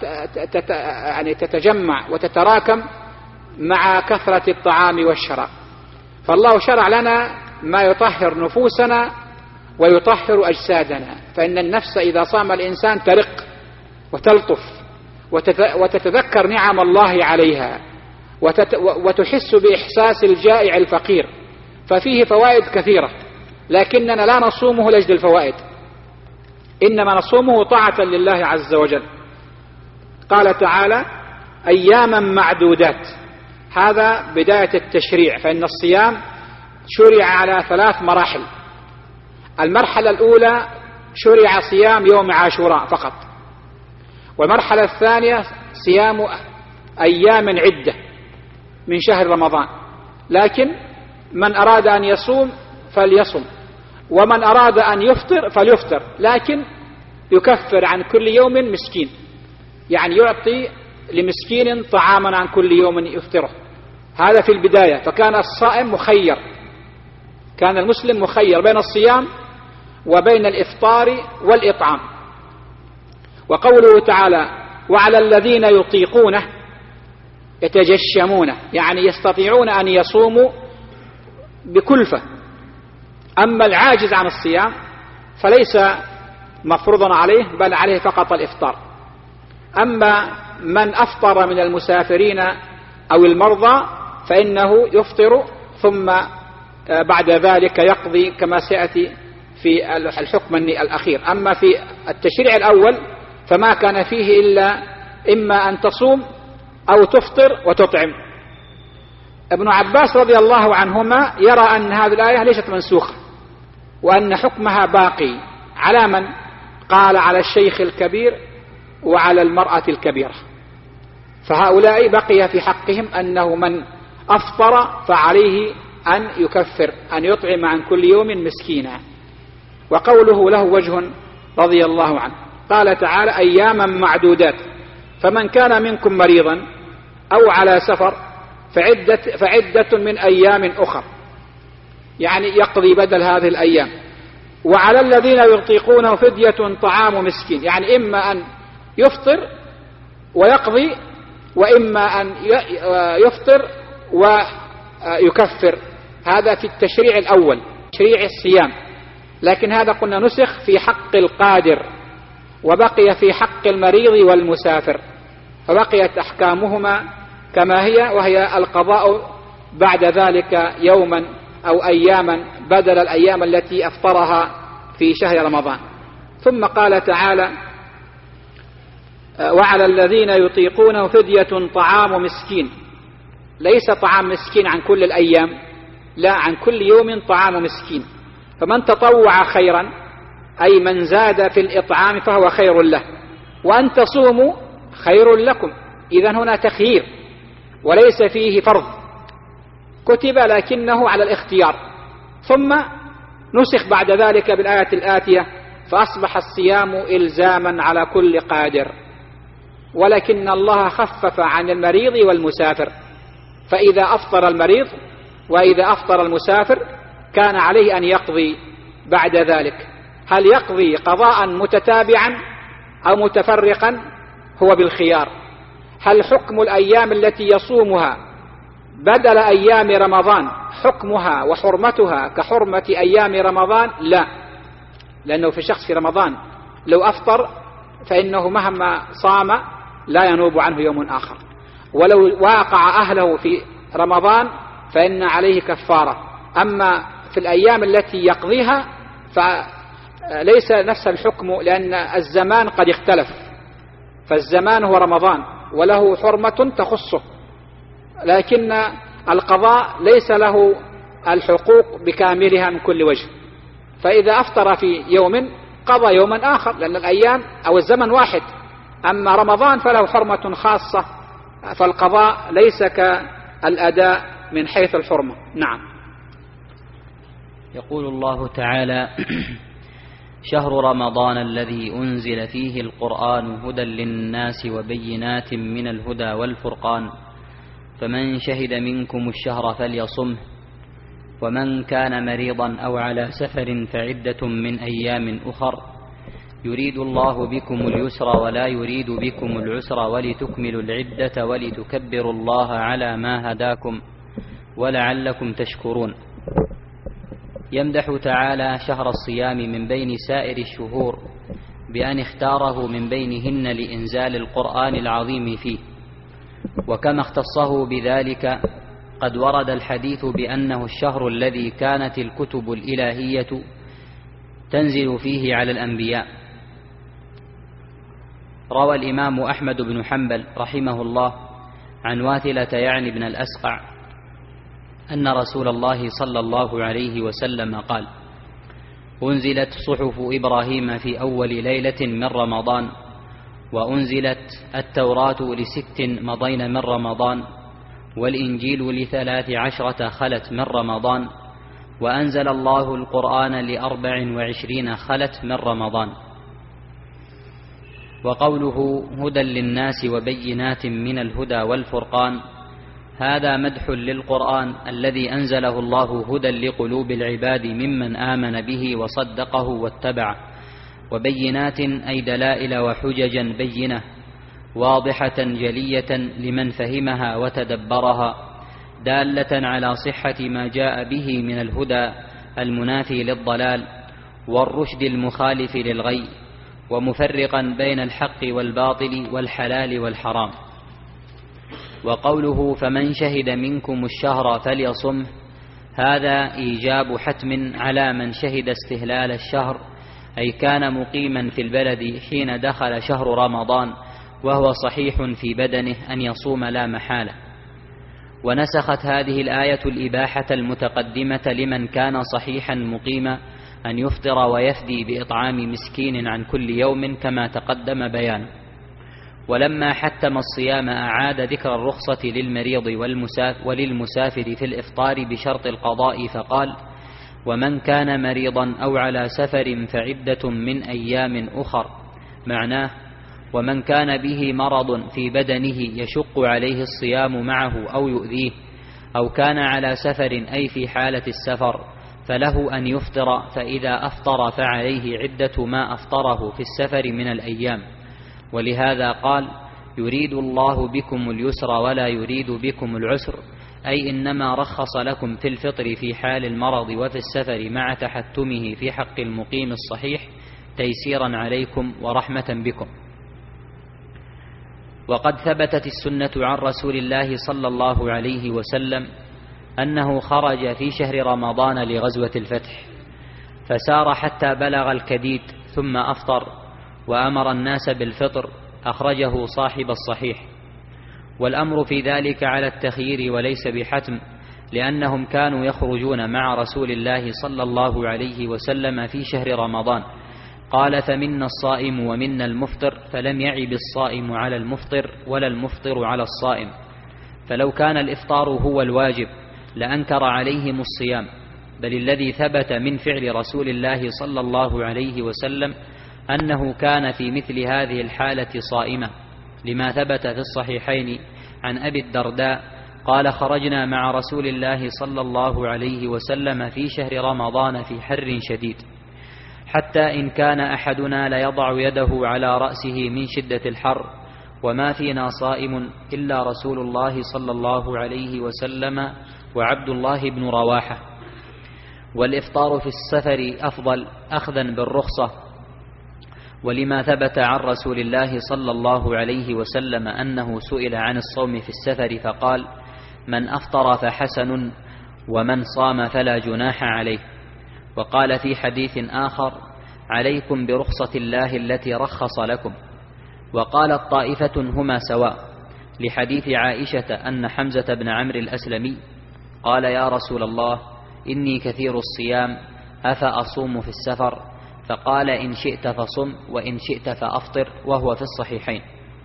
تتجمع وتتراكم مع كثرة الطعام والشراب. فالله شرع لنا ما يطهر نفوسنا ويطهر أجسادنا، فإن النفس إذا صام الإنسان ترق وتلطف وتتذكر نعم الله عليها وتحس بإحساس الجائع الفقير، ففيه فوائد كثيرة. لكننا لا نصومه لأجل الفوائد، إنما نصومه طاعة لله عز وجل. قال تعالى: أياما معدودات، هذا بداية التشريع، فإن الصيام شرع على 3 مراحل. المرحلة الأولى شرع صيام يوم عاشوراء فقط، والمرحلة الثانية صيام أيام عدة من شهر رمضان، لكن من أراد أن يصوم فليصم، ومن أراد أن يفطر فليفطر، لكن يكفر عن كل يوم مسكين، يعني يعطي لمسكين طعاما عن كل يوم يفطره. هذا في البداية. فكان الصائم مخير، كان المسلم مخير بين الصيام وبين الإفطار والإطعام. وقوله تعالى: وعلى الذين يطيقونه يتجشمونه، يعني يستطيعون أن يصوموا بكلفة. أما العاجز عن الصيام فليس مفروضا عليه، بل عليه فقط الإفطار. أما من أفطر من المسافرين أو المرضى فإنه يفطر ثم بعد ذلك يقضي كما سيأتي في الحكم الأخير. أما في التشريع الأول فما كان فيه إلا إما أن تصوم أو تفطر وتطعم. ابن عباس رضي الله عنهما يرى أن هذه الآية ليست منسوخة وأن حكمها باقي على من؟ قال على الشيخ الكبير وعلى المرأة الكبيرة، فهؤلاء بقي في حقهم أنه من أفطر فعليه أن يكفر، أن يطعم عن كل يوم مسكينا. وقوله له وجه رضي الله عنه، قال تعالى أياما معدودات، فمن كان منكم مريضا أو على سفر فعدة من أيام أخر، يعني يقضي بدل هذه الأيام. وعلى الذين يطيقونه فدية طعام مسكين، يعني إما أن يفطر ويقضي وإما أن يفطر ويكفر. هذا في التشريع الأول، تشريع الصيام. لكن هذا قلنا نسخ في حق القادر وبقي في حق المريض والمسافر، فبقيت أحكامهما كما هي، وهي القضاء بعد ذلك يوما أو أياما بدل الأيام التي أفطرها في شهر رمضان. ثم قال تعالى وعلى الذين يطيقونه فدية طعام مسكين، ليس طعام مسكين عن كل الأيام، لا، عن كل يوم طعام مسكين. فمن تطوع خيرا أي من زاد في الإطعام فهو خير له، وأن تصوموا خير لكم. إذن هنا تخيير وليس فيه فرض، كتب لكنه على الاختيار. ثم نسخ بعد ذلك بالآية الآتية فأصبح الصيام إلزاما على كل قادر، ولكن الله خفف عن المريض والمسافر، فإذا أفطر المريض وإذا أفطر المسافر كان عليه أن يقضي بعد ذلك. هل يقضي قضاء متتابعا أو متفرقا؟ هو بالخيار. هل حكم الأيام التي يصومها بدل أيام رمضان حكمها وحرمتها كحرمة أيام رمضان؟ لا، لأنه في شخص في رمضان لو أفطر فإنه مهما صام لا ينوب عنه يوم آخر، ولو واقع أهله في رمضان فإن عليه كفارة. أما في الأيام التي يقضيها فليس نفس الحكم، لأن الزمان قد اختلف، فالزمان هو رمضان وله حرمة تخصه، لكن القضاء ليس له الحقوق بكاملها من كل وجه. فإذا أفطر في يوم قضى يوما آخر، لأن الأيام أو الزمن واحد. أما رمضان فله حرمة خاصة، فالقضاء ليس كالأداء من حيث الحرمة. نعم. يقول الله تعالى شهر رمضان الذي أنزل فيه القرآن هدى للناس وبينات من الهدى والفرقان، فمن شهد منكم الشهر فليصمه، ومن كان مريضا أو على سفر فعدة من أيام أخر، يريد الله بكم اليسر ولا يريد بكم العسر ولتكملوا العدة ولتكبروا الله على ما هداكم ولعلكم تشكرون. يمدح تعالى شهر الصيام من بين سائر الشهور بأن اختاره من بينهن لإنزال القرآن العظيم فيه، وكما اختصه بذلك قد ورد الحديث بأنه الشهر الذي كانت الكتب الإلهية تنزل فيه على الأنبياء. روى الإمام أحمد بن حنبل رحمه الله عن واثلة يعني بن الأسقع أن رسول الله صلى الله عليه وسلم قال: أنزلت صحف إبراهيم في أول ليلة من رمضان، وأنزلت التوراة ل6 مضين من رمضان، والإنجيل ل13 خلت من رمضان، وأنزل الله القرآن ل24 خلت من رمضان. وقوله هدى للناس وبينات من الهدى والفرقان هذا مدح للقرآن الذي أنزله الله هدى لقلوب العباد ممن آمن به وصدقه واتبعه، وبينات أي دلائل وحججا بينة واضحة جلية لمن فهمها وتدبرها، دالة على صحة ما جاء به من الهدى المنافي للضلال والرشد المخالف للغي، ومفرقا بين الحق والباطل والحلال والحرام. وقوله فمن شهد منكم الشهر فليصمه هذا إيجاب حتم على من شهد استهلال الشهر، أي كان مقيما في البلد حين دخل شهر رمضان وهو صحيح في بدنه أن يصوم لا محالة. ونسخت هذه الآية الإباحة المتقدمة لمن كان صحيحا مقيما أن يفطر ويفدي بإطعام مسكين عن كل يوم كما تقدم بيانه. ولما حتم الصيام أعاد ذكر الرخصة للمريض وللمسافر في الإفطار بشرط القضاء فقال: ومن كان مريضا أو على سفر فعدة من أيام أخر. معناه: ومن كان به مرض في بدنه يشق عليه الصيام معه أو يؤذيه، أو كان على سفر أي في حالة السفر، فله أن يفطر، فإذا أفطر فعليه عدة ما أفطره في السفر من الأيام. ولهذا قال: يريد الله بكم اليسر ولا يريد بكم العسر، أي إنما رخص لكم في الفطر في حال المرض وفي السفر مع تحتمه في حق المقيم الصحيح تيسيرا عليكم ورحمة بكم. وقد ثبتت السنة عن رسول الله صلى الله عليه وسلم أنه خرج في شهر رمضان لغزوة الفتح، فسار حتى بلغ الكديد ثم أفطر وأمر الناس بالفطر، أخرجه صاحب الصحيح. والأمر في ذلك على التخيير وليس بحتم، لأنهم كانوا يخرجون مع رسول الله صلى الله عليه وسلم في شهر رمضان. قال: فمنا الصائم ومنا المفطر، فلم يعب الصائم على المفطر ولا المفطر على الصائم. فلو كان الإفطار هو الواجب لأنكر عليهم الصيام، بل الذي ثبت من فعل رسول الله صلى الله عليه وسلم أنه كان في مثل هذه الحالة صائما، لما ثبت في الصحيحين عن أبي الدرداء قال: خرجنا مع رسول الله صلى الله عليه وسلم في شهر رمضان في حر شديد، حتى إن كان أحدنا ليضع يده على رأسه من شدة الحر، وما فينا صائم إلا رسول الله صلى الله عليه وسلم وعبد الله بن رواحة. والإفطار في السفر أفضل أخذا بالرخصة، ولما ثبت عن رسول الله صلى الله عليه وسلم أنه سئل عن الصوم في السفر فقال: من أفطر فحسن، ومن صام فلا جناح عليه. وقال في حديث آخر: عليكم برخصة الله التي رخص لكم. وقالت طائفة: هما سواء، لحديث عائشة أن حمزة بن عمرو الأسلمي قال: يا رسول الله، إني كثير الصيام، أفأصوم في السفر؟ فقال: إن شئت فصم وإن شئت فأفطر، وهو في الصحيحين.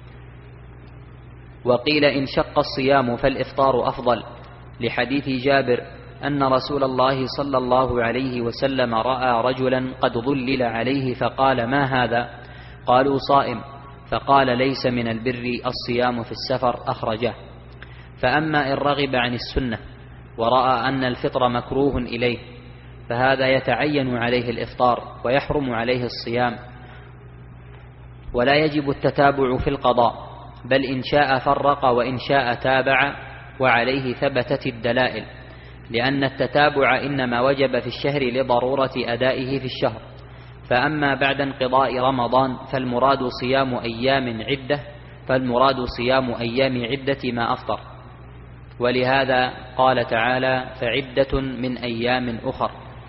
وقيل: إن شق الصيام فالإفطار أفضل، لحديث جابر أن رسول الله صلى الله عليه وسلم رأى رجلا قد ظلل عليه فقال: ما هذا؟ قالوا: صائم. فقال: ليس من البر الصيام في السفر، أخرجه. فأما إن رغب عن السنة ورأى أن الفطر مكروه إليه فهذا يتعين عليه الإفطار ويحرم عليه الصيام، ولا يجب التتابع في القضاء، بل إن شاء فرق وإن شاء تابع، وعليه ثبتت الدلائل، لأن التتابع إنما وجب في الشهر لضرورة أدائه في الشهر. فأما بعد انقضاء رمضان فالمراد صيام أيام عدة ما أفطر. ولهذا قال تعالى: فعدة من أيام أخر.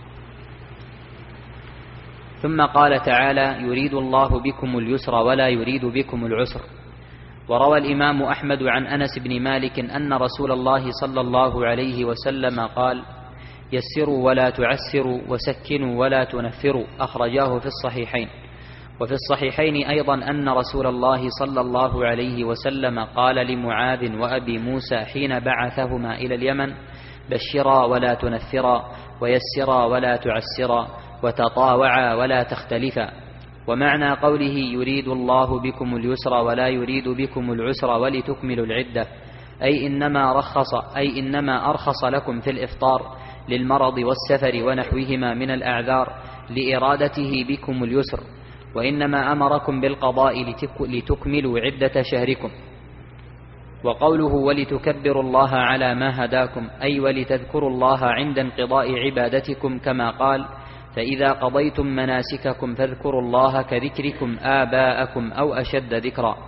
ثم قال تعالى: يريد الله بكم اليسر ولا يريد بكم العسر. وروى الإمام أحمد عن أنس بن مالك أن رسول الله صلى الله عليه وسلم قال: يسروا ولا تعسروا وسكنوا ولا تنفروا، أخرجاه في الصحيحين. وفي الصحيحين أيضا أن رسول الله صلى الله عليه وسلم قال لمعاذ وأبي موسى حين بعثهما إلى اليمن: بشرا ولا تنفرا، ويسرا ولا تعسرا، وتطاوعا ولا تختلفا. ومعنى قوله: يريد الله بكم اليسر ولا يريد بكم العسر ولتكملوا العدة، أي إنما أرخص لكم في الإفطار للمرض والسفر ونحوهما من الأعذار لإرادته بكم اليسر، وإنما أمركم بالقضاء لتكملوا عدة شهركم. وقوله: ولتكبروا الله على ما هداكم، أي ولتذكروا الله عند انقضاء عبادتكم، كما قال: فإذا قضيتم مناسككم فاذكروا الله كذكركم آباءكم أو أشد ذكرا.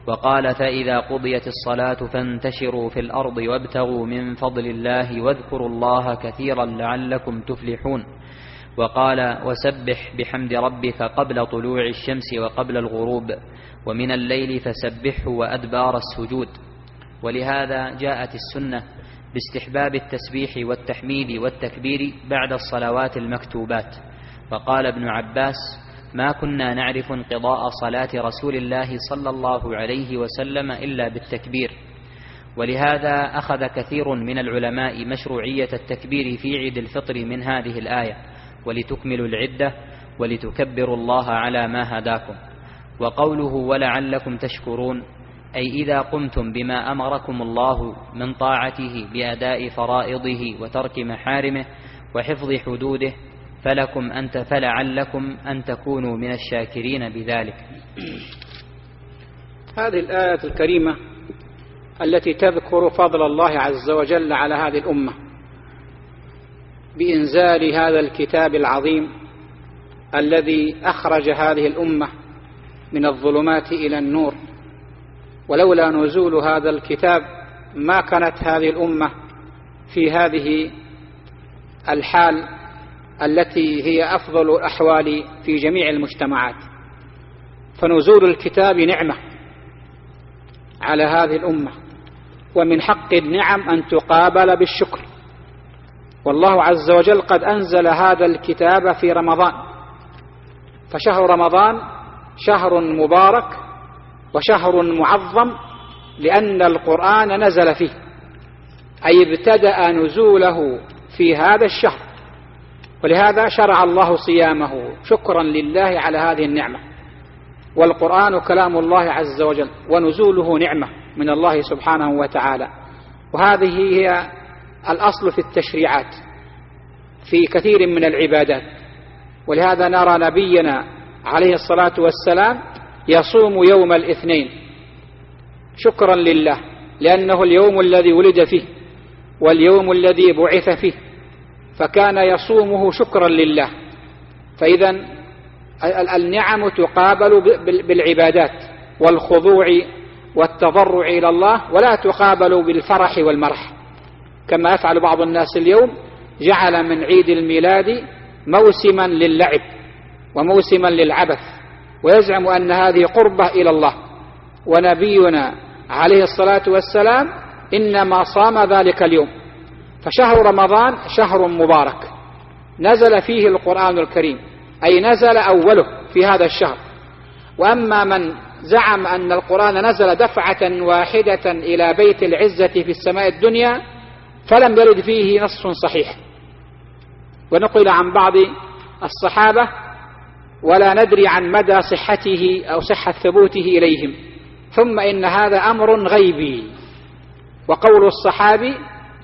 وقال: فإذا قضيت الصلاة فانتشروا في الأرض وابتغوا من فضل الله واذكروا الله كثيرا لعلكم تفلحون. وقال: وسبح بحمد ربك قبل طلوع الشمس وقبل الغروب ومن الليل فسبحه وأدبار السجود. ولهذا جاءت السنة باستحباب التسبيح والتحميد والتكبير بعد الصلوات المكتوبات. وقال ابن عباس: ما كنا نعرف انقضاء صلاة رسول الله صلى الله عليه وسلم إلا بالتكبير. ولهذا أخذ كثير من العلماء مشروعية التكبير في عيد الفطر من هذه الآية: ولتكملوا العدة ولتكبروا الله على ما هداكم. وقوله: ولعلكم تشكرون، أي إذا قمتم بما أمركم الله من طاعته بأداء فرائضه وترك محارمه وحفظ حدوده فلعلكم أن تكونوا من الشاكرين بذلك. هذه الآية الكريمة التي تذكر فضل الله عز وجل على هذه الأمة بإنزال هذا الكتاب العظيم الذي أخرج هذه الأمة من الظلمات إلى النور. ولولا نزول هذا الكتاب ما كانت هذه الأمة في هذه الحال التي هي أفضل الأحوال في جميع المجتمعات. فنزول الكتاب نعمة على هذه الأمة، ومن حق النعم أن تقابل بالشكر. والله عز وجل قد أنزل هذا الكتاب في رمضان، فشهر رمضان شهر مبارك وشهر معظم لأن القرآن نزل فيه، أي ابتدأ نزوله في هذا الشهر، ولهذا شرع الله صيامه شكرا لله على هذه النعمة. والقرآن كلام الله عز وجل ونزوله نعمة من الله سبحانه وتعالى. وهذه هي الأصل في التشريعات في كثير من العبادات. ولهذا نرى نبينا عليه الصلاة والسلام يصوم يوم الاثنين شكرا لله، لأنه اليوم الذي ولد فيه واليوم الذي بعث فيه، فكان يصومه شكرا لله. فإذا النعم تقابل بالعبادات والخضوع والتضرع إلى الله، ولا تقابل بالفرح والمرح كما يفعل بعض الناس اليوم، جعل من عيد الميلاد موسما للعب وموسما للعبث، ويزعم أن هذه قربة إلى الله. ونبينا عليه الصلاة والسلام إنما صام ذلك اليوم. فشهر رمضان شهر مبارك نزل فيه القرآن الكريم، أي نزل أوله في هذا الشهر. وأما من زعم أن القرآن نزل دفعة واحدة إلى بيت العزة في السماء الدنيا فلم يرد فيه نص صحيح. ونقل عن بعض الصحابة ولا ندري عن مدى صحته أو صحة ثبوته إليهم، ثم إن هذا أمر غيبي. وقول الصحابي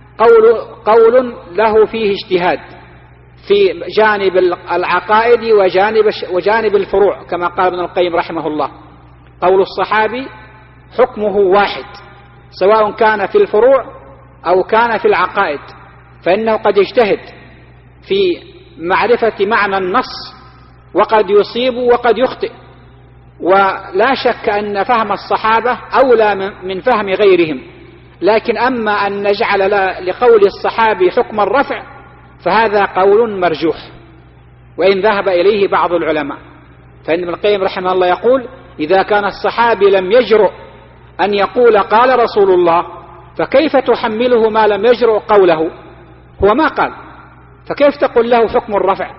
قول له فيه اجتهاد في جانب العقائد وجانب الفروع، كما قال ابن القيم رحمه الله. قول الصحابي حكمه واحد سواء كان في الفروع أو كان في العقائد، فإنه قد يجتهد في معرفة معنى النص وقد يصيب وقد يخطئ. ولا شك أن فهم الصحابة أولى من فهم غيرهم، لكن أما أن نجعل لقول الصحابي حكم الرفع فهذا قول مرجوح وإن ذهب إليه بعض العلماء. فإن ابن القيم رحمه الله يقول: إذا كان الصحابي لم يجرؤ أن يقول قال رسول الله فكيف تحمله ما لم يجرؤ قوله؟ هو ما قال، فكيف تقول له حكم الرفع؟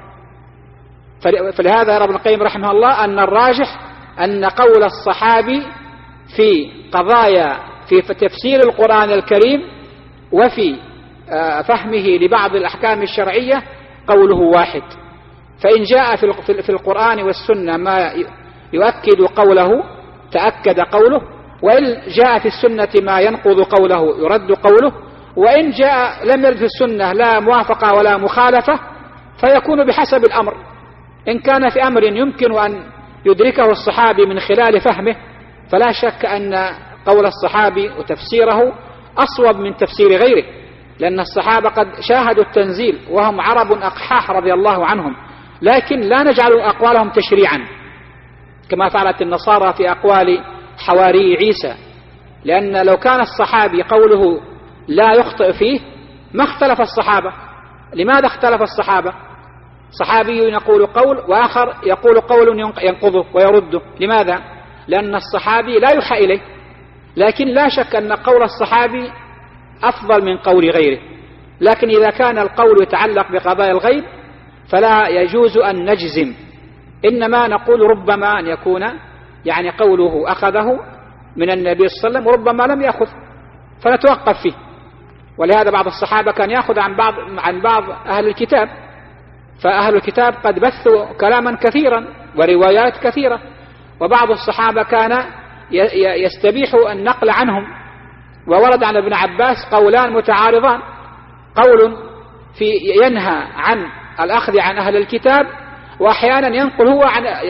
فلهذا يرى ابن القيم رحمه الله أن الراجح أن قول الصحابي في قضايا في تفسير القرآن الكريم وفي فهمه لبعض الأحكام الشرعية قوله واحد. فإن جاء في القرآن والسنة ما يؤكد قوله تأكد قوله، وإن جاء في السنة ما ينقض قوله يرد قوله، وإن جاء لم يرد في السنة لا موافقة ولا مخالفة فيكون بحسب الأمر. إن كان في أمر يمكن أن يدركه الصحابي من خلال فهمه فلا شك أن قول الصحابي وتفسيره أصوب من تفسير غيره، لأن الصحابة قد شاهدوا التنزيل وهم عرب أقحاح رضي الله عنهم، لكن لا نجعل أقوالهم تشريعا كما فعلت النصارى في أقوال حواري عيسى، لأن لو كان الصحابي قوله لا يخطئ فيه ما اختلف الصحابة. لماذا اختلف الصحابة؟ صحابي يقول قول وآخر يقول قول ينقضه ويرده. لماذا؟ لأن الصحابي لا يوحى إليه، لكن لا شك أن قول الصحابي أفضل من قول غيره. لكن إذا كان القول يتعلق بقضايا الغيب فلا يجوز أن نجزم، إنما نقول ربما أن يكون يعني قوله أخذه من النبي صلى الله عليه وسلم وربما لم يأخذ، فنتوقف فيه. ولهذا بعض الصحابة كان يأخذ عن بعض أهل الكتاب، فأهل الكتاب قد بثوا كلاما كثيرا وروايات كثيرة، وبعض الصحابة كان يستبيح النقل عنهم. وورد عن ابن عباس قولان متعارضان، قول في ينهى عن الأخذ عن أهل الكتاب، وأحيانا ينقل هو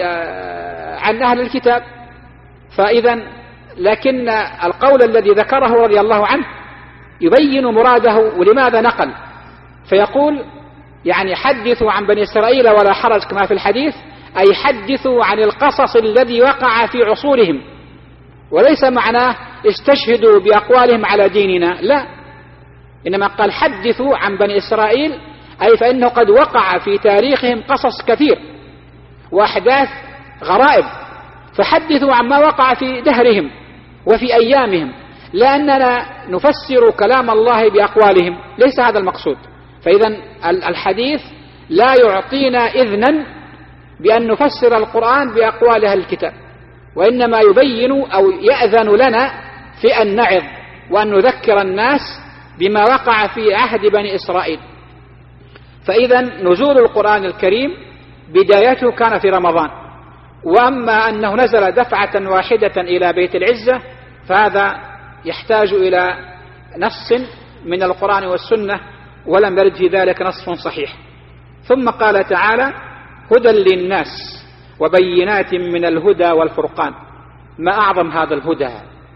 عن أهل الكتاب. فإذا لكن القول الذي ذكره رضي الله عنه يبين مراده ولماذا نقل، فيقول يعني حدثوا عن بني إسرائيل ولا حرج كما في الحديث، أي حدثوا عن القصص الذي وقع في عصورهم، وليس معناه استشهدوا بأقوالهم على ديننا، لا، إنما قال حدثوا عن بني إسرائيل، أي فإنه قد وقع في تاريخهم قصص كثير وأحداث غرائب، فحدثوا عما وقع في دهرهم وفي أيامهم، لأننا نفسر كلام الله بأقوالهم، ليس هذا المقصود. فإذا الحديث لا يعطينا إذنا بأن نفسر القرآن بأقوال أهل الكتاب، وإنما يبين أو يأذن لنا في أن نعظ وأن نذكر الناس بما وقع في عهد بني إسرائيل. فإذا نزول القرآن الكريم بدايته كان في رمضان، وأما أنه نزل دفعة واحدة إلى بيت العزة فهذا يحتاج إلى نص من القرآن والسنة، ولم يرد في ذلك نص صحيح. ثم قال تعالى هدى للناس وبينات من الهدى والفرقان. ما أعظم هذا الهدى!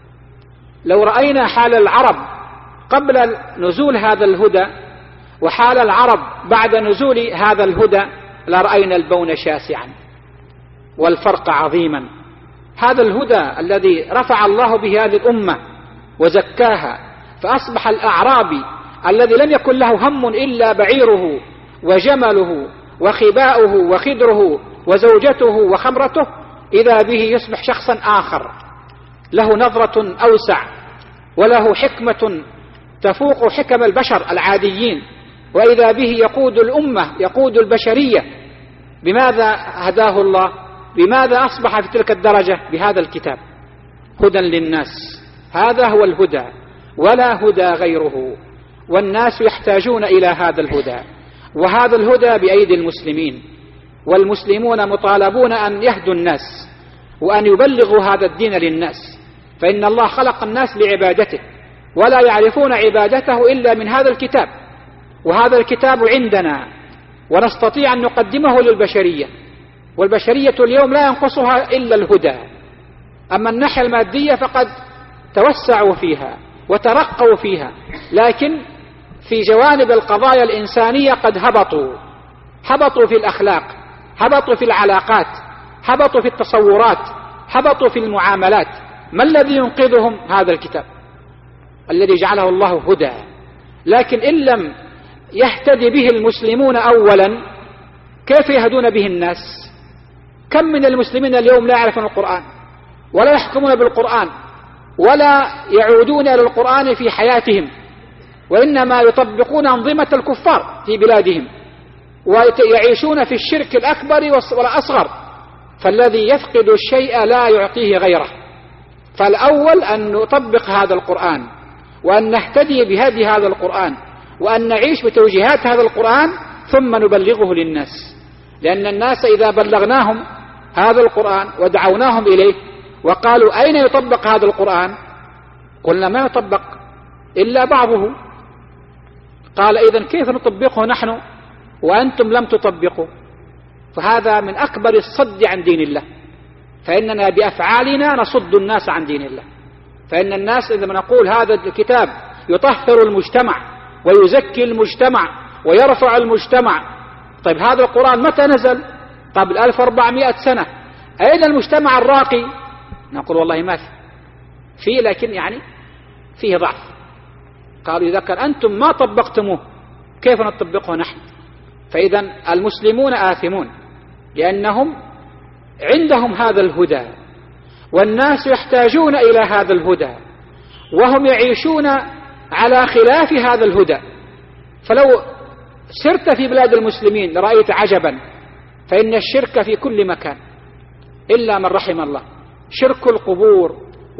لو رأينا حال العرب قبل نزول هذا الهدى وحال العرب بعد نزول هذا الهدى لرأينا البون شاسعا والفرق عظيما. هذا الهدى الذي رفع الله به هذه الأمة وزكاها، فأصبح الأعرابي الذي لم يكن له هم إلا بعيره وجمله وخباؤه وخدره وزوجته وخمرته، إذا به يصبح شخصا آخر له نظرة أوسع وله حكمة تفوق حكم البشر العاديين، وإذا به يقود الأمة يقود البشرية. بماذا هداه الله؟ بماذا أصبح في تلك الدرجة؟ بهذا الكتاب هدى للناس، هذا هو الهدى ولا هدى غيره، والناس يحتاجون إلى هذا الهدى، وهذا الهدى بأيدي المسلمين، والمسلمون مطالبون أن يهدوا الناس وأن يبلغوا هذا الدين للناس، فإن الله خلق الناس لعبادته ولا يعرفون عبادته إلا من هذا الكتاب، وهذا الكتاب عندنا ونستطيع أن نقدمه للبشرية، والبشرية اليوم لا ينقصها إلا الهدى. أما الناحية المادية فقد توسعوا فيها وترقوا فيها، لكن في جوانب القضايا الإنسانية قد هبطوا في الأخلاق، هبطوا في العلاقات، هبطوا في التصورات، هبطوا في المعاملات. ما الذي ينقذهم؟ هذا الكتاب الذي جعله الله هدى. لكن إن لم يهتدي به المسلمون أولا كيف يهدون به الناس؟ كم من المسلمين اليوم لا يعرفون القرآن ولا يحكمون بالقرآن ولا يعودون إلى القرآن في حياتهم، وإنما يطبقون أنظمة الكفار في بلادهم ويعيشون في الشرك الأكبر والأصغر. فالذي يفقد الشيء لا يعطيه غيره. فالأول أن نطبق هذا القرآن وأن نهتدي بهدي هذا القرآن وأن نعيش بتوجيهات هذا القرآن، ثم نبلغه للناس. لأن الناس إذا بلغناهم هذا القرآن ودعوناهم إليه وقالوا أين يطبق هذا القرآن؟ قلنا ما يطبق إلا بعضه. قال إذن كيف نطبقه نحن وأنتم لم تطبقوا؟ فهذا من أكبر الصد عن دين الله، فإننا بأفعالنا نصد الناس عن دين الله. فإن الناس إذا نقول هذا الكتاب يطهر المجتمع ويزكي المجتمع ويرفع المجتمع، طيب هذا القرآن متى نزل؟ قبل 1400 سنة. أين المجتمع الراقي؟ نقول والله ما في. فيه لكن يعني فيه ضعف. قالوا إذا كان أنتم ما طبقتموه كيف نطبقه نحن؟ فإذا المسلمون آثمون لأنهم عندهم هذا الهدى والناس يحتاجون إلى هذا الهدى وهم يعيشون على خلاف هذا الهدى. فلو سرت في بلاد المسلمين لرأيت عجبا، فإن الشرك في كل مكان إلا من رحم الله، شرك القبور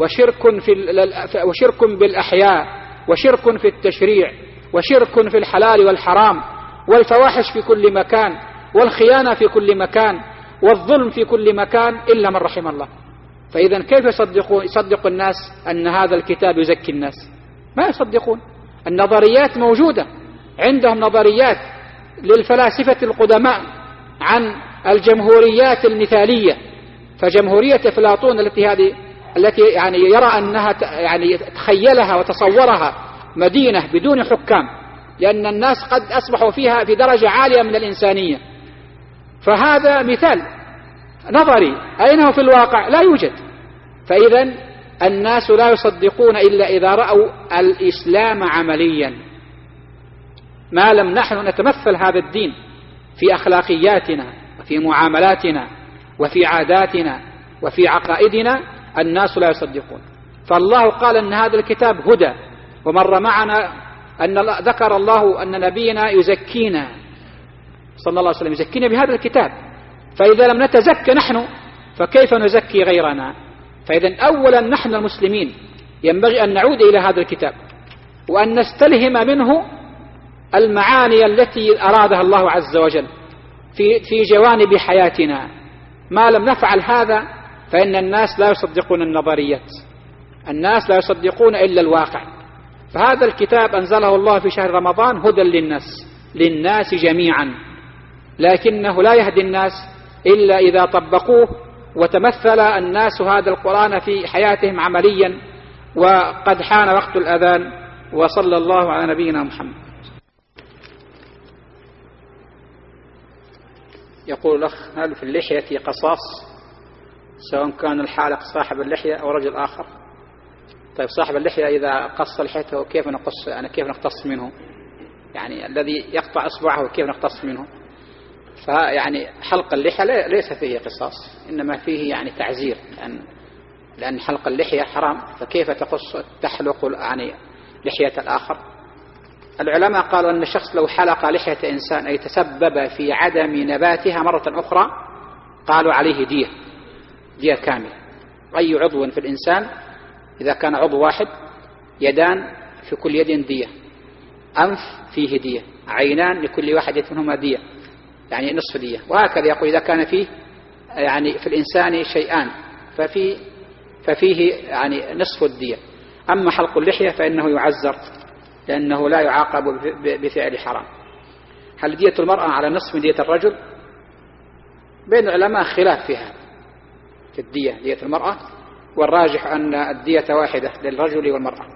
وشرك بالأحياء وشرك في التشريع وشرك في الحلال والحرام والفواحش في كل مكان والخيانة في كل مكان والظلم في كل مكان إلا من رحم الله. فإذا كيف يصدق الناس أن هذا الكتاب يزكي الناس؟ ما يصدقون. النظريات موجودة عندهم، نظريات للفلاسفة القدماء عن الجمهوريات المثالية. فجمهورية أفلاطون التي يعني يرى أنها يعني تخيلها وتصورها مدينة بدون حكام، لأن الناس قد أصبحوا فيها في درجة عالية من الإنسانية. فهذا مثال نظري، أين هو في الواقع؟ لا يوجد. فإذا الناس لا يصدقون إلا إذا رأوا الإسلام عمليا. ما لم نحن نتمثل هذا الدين في أخلاقياتنا وفي معاملاتنا وفي عاداتنا وفي عقائدنا الناس لا يصدقون. فالله قال أن هذا الكتاب هدى، ومر معنا أن ذكر الله أن نبينا يزكينا صلى الله عليه وسلم، يزكينا بهذا الكتاب. فإذا لم نتزكى نحن فكيف نزكي غيرنا؟ فإذا أولا نحن المسلمين ينبغي أن نعود إلى هذا الكتاب وأن نستلهم منه المعاني التي أرادها الله عز وجل في جوانب حياتنا. ما لم نفعل هذا فإن الناس لا يصدقون النظريات، الناس لا يصدقون إلا الواقع. فهذا الكتاب أنزله الله في شهر رمضان هدى للناس جميعا، لكنه لا يهدي الناس إلا إذا طبقوه وتمثل الناس هذا القرآن في حياتهم عمليا. وقد حان وقت الأذان، وصلى الله على نبينا محمد. يقول الأخ: هل في اللحية قصاص سواء كان الحالق صاحب اللحية أو رجل آخر؟ طيب صاحب اللحية إذا قص لحيته كيف نقص؟ يعني كيف نقتص منه؟ يعني الذي يقطع إصبعه كيف نقتص منه؟ فيعني حلق اللحية ليس فيه قصاص، إنما فيه يعني تعزير، لأن حلق اللحية حرام، فكيف تحلق يعني لحية الآخر؟ العلماء قالوا أن الشخص لو حلق لحية إنسان أي تسبب في عدم نباتها مرة أخرى، قالوا عليه دية كاملة. أي عضو في الإنسان إذا كان عضو واحد، يدان في كل يد دية، أنف فيه دية، عينان لكل واحد منهما دية، يعني نصف دية. وهكذا يقول إذا كان فيه يعني في الإنسان شيئان ففيه يعني نصف الدية. أما حلق اللحية فإنه يعزر لأنه لا يعاقب بفعل حرام. هل دية المرأة على نصف دية الرجل؟ بين العلماء خلاف في هذا، في الدية دية المرأة، والراجح أن الدية واحدة للرجل والمرأة.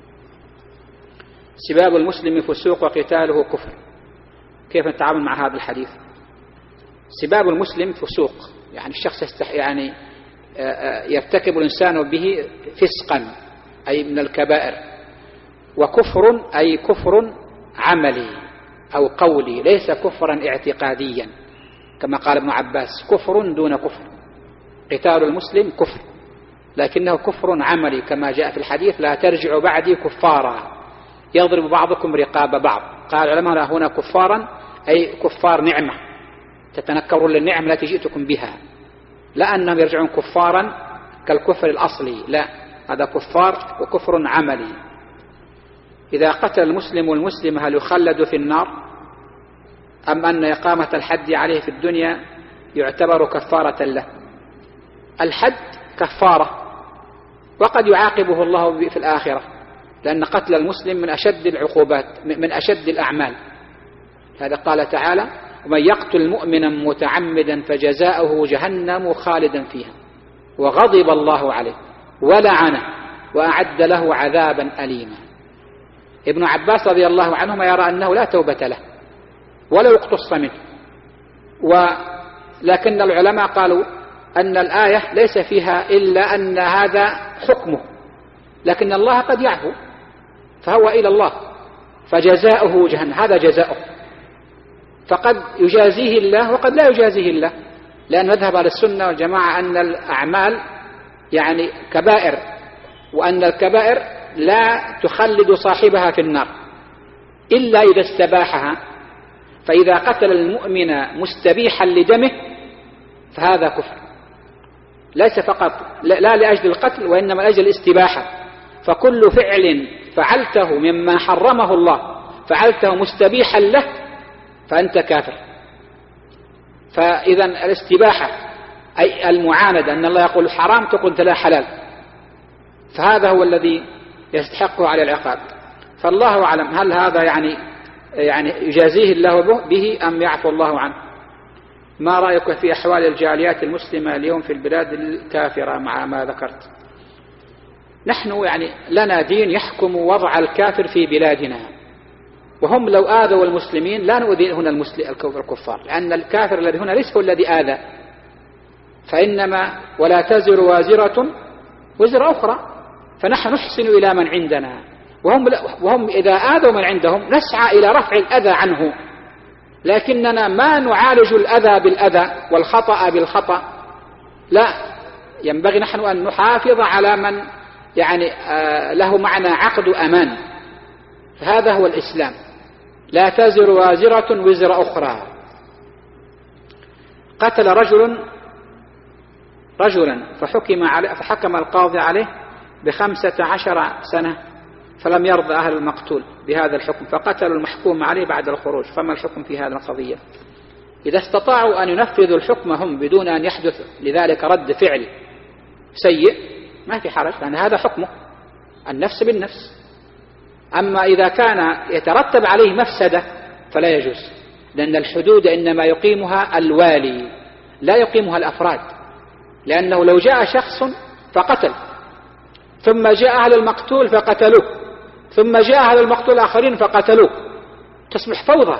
سباب المسلم فسوق وقتاله كفر، كيف نتعامل مع هذا الحديث؟ سباب المسلم فسوق، يعني الشخص يعني يرتكب الإنسان به فسقا أي من الكبائر، وكفر أي كفر عملي أو قولي، ليس كفرا اعتقاديا كما قال ابن عباس: كفر دون كفر. قتال المسلم كفر، لكنه كفر عملي كما جاء في الحديث: لا ترجعوا بعدي كفارا يضرب بعضكم رقاب بعض. قال العلماء هنا كفارا أي كفار نعمة، تتنكرون للنعمة التي جئتكم بها، لا أنهم يرجعون كفارا كالكفر الأصلي، لا، هذا كفار وكفر عملي. إذا قتل المسلم والمسلم هل يخلد في النار أم أن إقامة الحد عليه في الدنيا يعتبر كفارة له؟ الحد كفارة، وقد يعاقبه الله في الآخرة، لأن قتل المسلم من أشد العقوبات، من أشد الأعمال. هذا قال تعالى: ومن يقتل مؤمنا متعمدا فجزاؤه جهنم خالدا فيها وغضب الله عليه ولعنه وأعد له عذابا أليما. ابن عباس رضي الله عنهما يرى أنه لا توبة له ولا يقتص منه، لكن العلماء قالوا أن الآية ليس فيها إلا أن هذا حكمه، لكن الله قد يعفو، فهو إلى الله، فجزاؤه جهنم، هذا جزاؤه. فقد يجازيه الله وقد لا يجازيه الله، لأن مذهب أهل السنة والجماعة أن الأعمال يعني كبائر، وأن الكبائر لا تخلد صاحبها في النار إلا إذا استباحها. فإذا قتل المؤمن مستبيحا لدمه فهذا كفر، ليس فقط لا لأجل القتل وإنما لأجل الاستباحة. فكل فعل فعلته مما حرمه الله فعلته مستبيحا له فأنت كافر. فإذا الاستباحة أي المعاندة، أن الله يقول حرام تقول أنت لا حلال، فهذا هو الذي يستحقه على العقاب. فالله أعلم هل هذا يعني يجازيه الله به أم يعفو الله عنه. ما رأيك في أحوال الجاليات المسلمة اليوم في البلاد الكافرة مع ما ذكرت؟ نحن لنا دين يحكم وضع الكافر في بلادنا، وهم لو آذوا المسلمين لا نؤذي هنا الكفار، لأن الكافر الذي هنا ليس هو الذي آذى، فإنما ولا تزر وازرة وزر أخرى، فنحن نحسن إلى من عندنا، وهم إذا آذوا من عندهم نسعى إلى رفع الأذى عنه، لكننا ما نعالج الأذى بالأذى والخطأ بالخطأ، لا، ينبغي نحن أن نحافظ على من له معنى عقد أمان. فهذا هو الإسلام، لا تزر وازرة وزر أخرى. قتل رجلا فحكم القاضي عليه ب15 سنة فلم يرضى أهل المقتول بهذا الحكم فقتلوا المحكوم عليه بعد الخروج. فما الحكم في هذه القضية؟ إذا استطاعوا أن ينفذوا الحكم هم بدون أن يحدث لذلك رد فعل سيء ما في حرج، لأن هذا حكمه النفس بالنفس. أما إذا كان يترتب عليه مفسدة فلا يجوز، لأن الحدود إنما يقيمها الوالي لا يقيمها الأفراد، لأنه لو جاء شخص فقتل ثم جاء أهل المقتول فقتلوه ثم جاء أهل المقتول آخرين فقتلوه تصبح فوضى،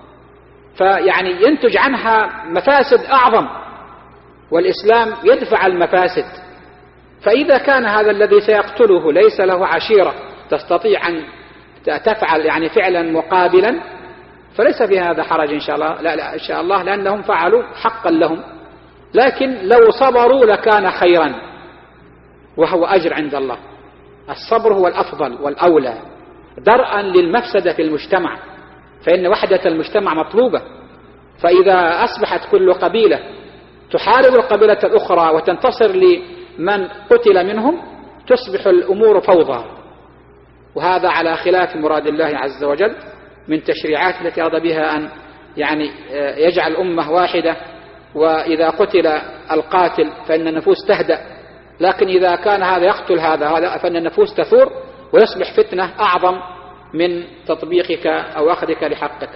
ينتج عنها مفاسد أعظم، والإسلام يدفع المفاسد. فإذا كان هذا الذي سيقتله ليس له عشيرة تستطيع أن تفعل فعلا مقابلا فليس في هذا حرج إن شاء الله، لا إن شاء الله، لأنهم فعلوا حقا لهم. لكن لو صبروا لكان خيرا وهو أجر عند الله. الصبر هو الأفضل والأولى درءا للمفسدة في المجتمع، فإن وحدة المجتمع مطلوبة. فإذا أصبحت كل قبيلة تحارب القبيلة الأخرى وتنتصر لمن قتل منهم تصبح الأمور فوضى، وهذا على خلاف مراد الله عز وجل من تشريعات التي أراد بها أن يجعل الأمة واحدة، وإذا قتل القاتل فإن النفوس تهدأ، لكن إذا كان هذا يقتل هذا فإن النفوس تثور ويصبح فتنة أعظم من تطبيقك أو أخذك لحقك.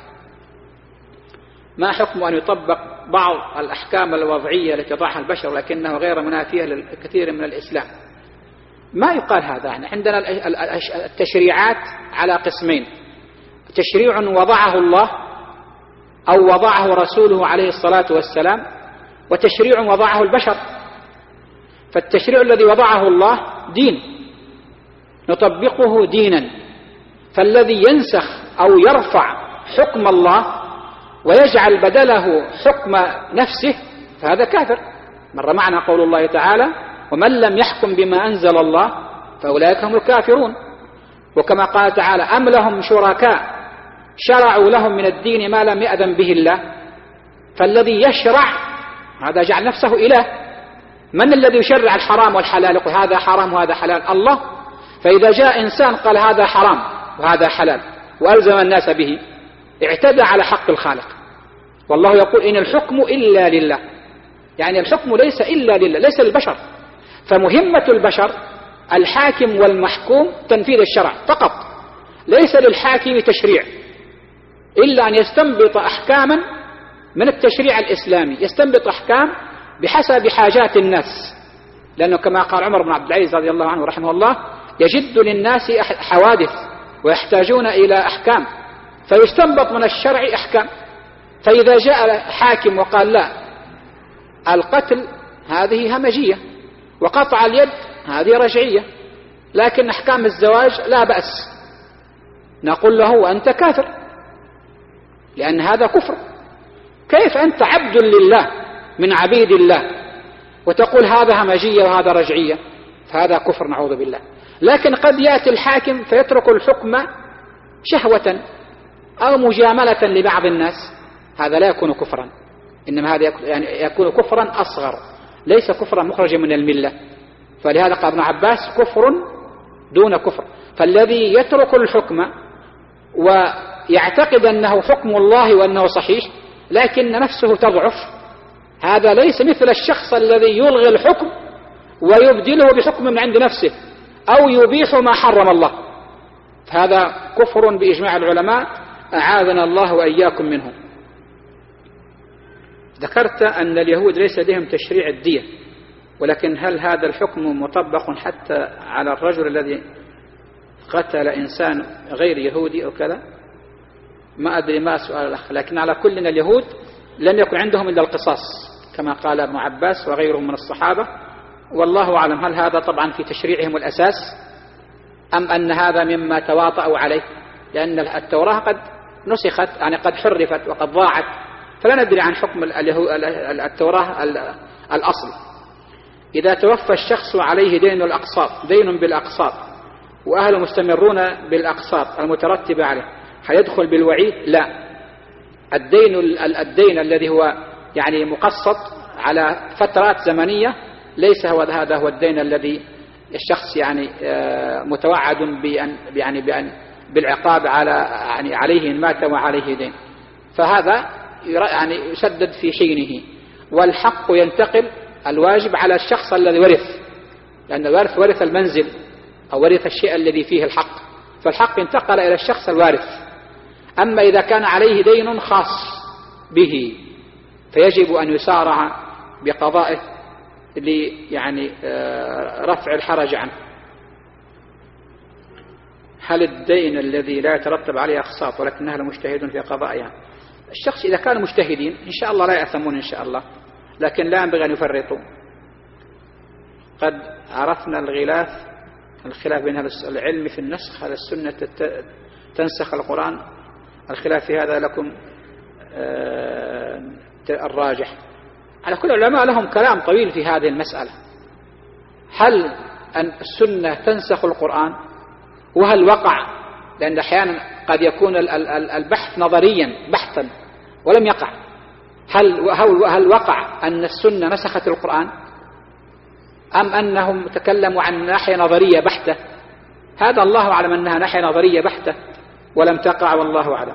ما حكم أن يطبق بعض الأحكام الوضعية التي يضعها البشر لكنها غير منافية للكثير من الإسلام؟ ما يقال هذا. عندنا التشريعات على قسمين: تشريع وضعه الله أو وضعه رسوله عليه الصلاة والسلام، وتشريع وضعه البشر. فالتشريع الذي وضعه الله دين نطبقه دينا، فالذي ينسخ أو يرفع حكم الله ويجعل بدله حكم نفسه فهذا كافر. مر معنا قول الله تعالى: ومن لم يحكم بما أنزل الله فأولئك هم الكافرون. وكما قال تعالى: أم لهم شركاء شرعوا لهم من الدين ما لم يأذن به الله. فالذي يشرع هذا جعل نفسه إله. من الذي يشرع الحرام والحلال يقول هذا حرام وهذا حلال؟ الله. فإذا جاء إنسان قال هذا حرام وهذا حلال وألزم الناس به اعتدى على حق الخالق. والله يقول: إن الحكم إلا لله، الحكم ليس إلا لله، ليس للبشر. فمهمة البشر الحاكم والمحكوم تنفيذ الشرع فقط، ليس للحاكم تشريع إلا أن يستنبط أحكاما من التشريع الإسلامي، يستنبط أحكام بحسب حاجات الناس، لأنه كما قال عمر بن عبد العزيز رضي الله عنه رحمه الله: يجد للناس حوادث ويحتاجون إلى أحكام، فيستنبط من الشرع أحكام. فإذا جاء حاكم وقال لا، القتل هذه همجية وقطع اليد هذه رجعية، لكن أحكام الزواج لا بأس، نقول له أنت كافر، لأن هذا كفر. كيف أنت عبد لله من عبيد الله وتقول هذا همجية وهذا رجعية؟ فهذا كفر نعوذ بالله. لكن قد يأتي الحاكم فيترك الحكم شهوة أو مجاملة لبعض الناس، هذا لا يكون كفرا، إنما هذا يعني يكون كفرا أصغر، ليس كفرا مخرجا من الملة. فلهذا قال ابن عباس كفر دون كفر. فالذي يترك الحكم ويعتقد أنه حكم الله وأنه صحيح لكن نفسه تضعف، هذا ليس مثل الشخص الذي يلغي الحكم ويبدله بحكم من عند نفسه أو يبيح ما حرم الله، هذا كفر بإجماع العلماء، أعاذنا الله وإياكم منه. ذكرت أن اليهود ليس لهم تشريع الدية، ولكن هل هذا الحكم مطبق حتى على الرجل الذي قتل إنسان غير يهودي أو كذا؟ ما أدري ما سؤال الأخ، لكن على كل اليهود لم يكن عندهم إلا القصاص كما قال ابن عباس وغيرهم من الصحابة، والله أعلم هل هذا طبعا في تشريعهم الأساس أم أن هذا مما تواطؤوا عليه، لأن التوراة قد نسخت يعني قد حرفت وقد ضاعت، فلا ندري عن حكم التوراة الأصل. إذا توفى الشخص عليه دين الأقساط، دين بالأقساط وأهله مستمرون بالأقساط المترتبة عليه، هل يدخل بالوعيد؟ لا. الدين الذي هو يعني مقسط على فترات زمنية ليس هذا هو الدين الذي الشخص يعني متوعد بأن بالعقاب عليه إن مات وعليه دين، فهذا يعني يسدد في حينه، والحق ينتقل الواجب على الشخص الذي ورث، لأن الوارث ورث المنزل أو ورث الشيء الذي فيه الحق، فالحق انتقل إلى الشخص الوارث. أما إذا كان عليه دين خاص به فيجب أن يسارع بقضائه يعني رفع الحرج عنه. هل الدين الذي لا يترتب عليه أقساط ولكن أهل مجتهدون في قضائها؟ الشخص إذا كانوا مجتهدين إن شاء الله لا يأثمون إن شاء الله، لكن لا ينبغي أن يفرطوا. قد عرفنا الخلاف بين أهل العلم في النسخ، هل السنة تنسخ القرآن؟ الخلاف في هذا لكم الراجح. على كل العلماء لهم كلام طويل في هذه المسألة، هل أن السنة تنسخ القرآن وهل وقع؟ لأن أحيانا قد يكون البحث نظريا بحثا ولم يقع. هل وقع أن السنة نسخت القرآن أم أنهم تكلموا عن ناحية نظرية بحتة؟ هذا الله أعلم أنها ناحية نظرية بحتة ولم تقع، والله أعلم.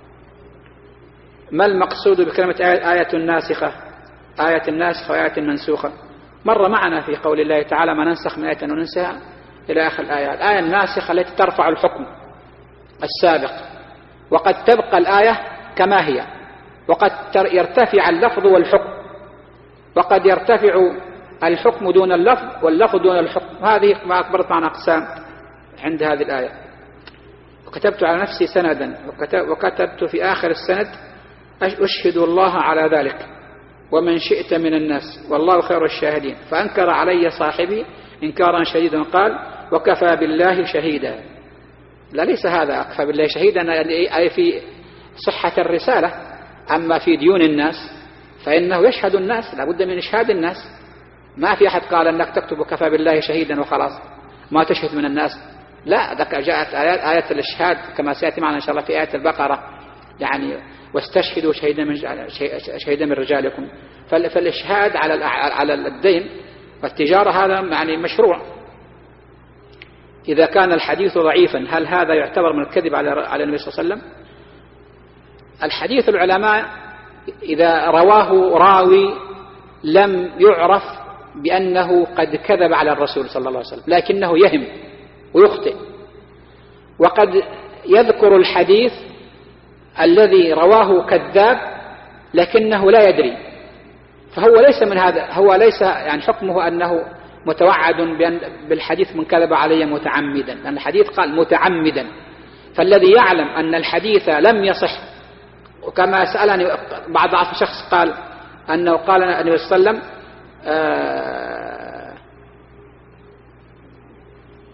ما المقصود بكلمة آية الناسخة؟ آية الناسخة وآية منسوخة مر معنا في قول الله تعالى ما ننسخ من آية وننسها إلى آخر الآية. الآية الناسخة التي ترفع الحكم السابق، وقد تبقى الآية كما هي، وقد يرتفع اللفظ والحكم، وقد يرتفع الحكم دون اللفظ واللفظ دون الحكم. هذه ما أكبرت معنا أقسام عند هذه الآية. وكتبت على نفسي سندا وكتبت في آخر السند أشهد الله على ذلك ومن شئت من الناس والله خير الشاهدين، فأنكر علي صاحبي إنكارا شديدا قال وكفى بالله شهيدا. لا، ليس هذا أكفى بالله شهيدا أي في صحة الرسالة، أما في ديون الناس فإنه يشهد الناس، لابد من إشهاد الناس. ما في أحد قال أنك تكتب كفى بالله شهيدا وخلاص ما تشهد من الناس، لا، جاءت آية الإشهاد كما سيأتي معنا إن شاء الله في آية البقرة، يعني واستشهدوا شهيدا من رجالكم. فالإشهاد على الدين والتجارة هذا يعني مشروع. إذا كان الحديث ضعيفا هل هذا يعتبر من الكذب على النبي صلى الله عليه وسلم؟ الحديث العلماء إذا رواه راوي لم يعرف بأنه قد كذب على الرسول صلى الله عليه وسلم، لكنه يهم ويخطئ، وقد يذكر الحديث الذي رواه كذاب لكنه لا يدري، فهو ليس من هذا، هو ليس يعني حكمه أنه متوعد بالحديث من كذب علي متعمدا، لأن الحديث قال متعمدا. فالذي يعلم أن الحديث لم يصح، وكما سألني بعض شخص قال أنه قال النبي صلى الله عليه وسلم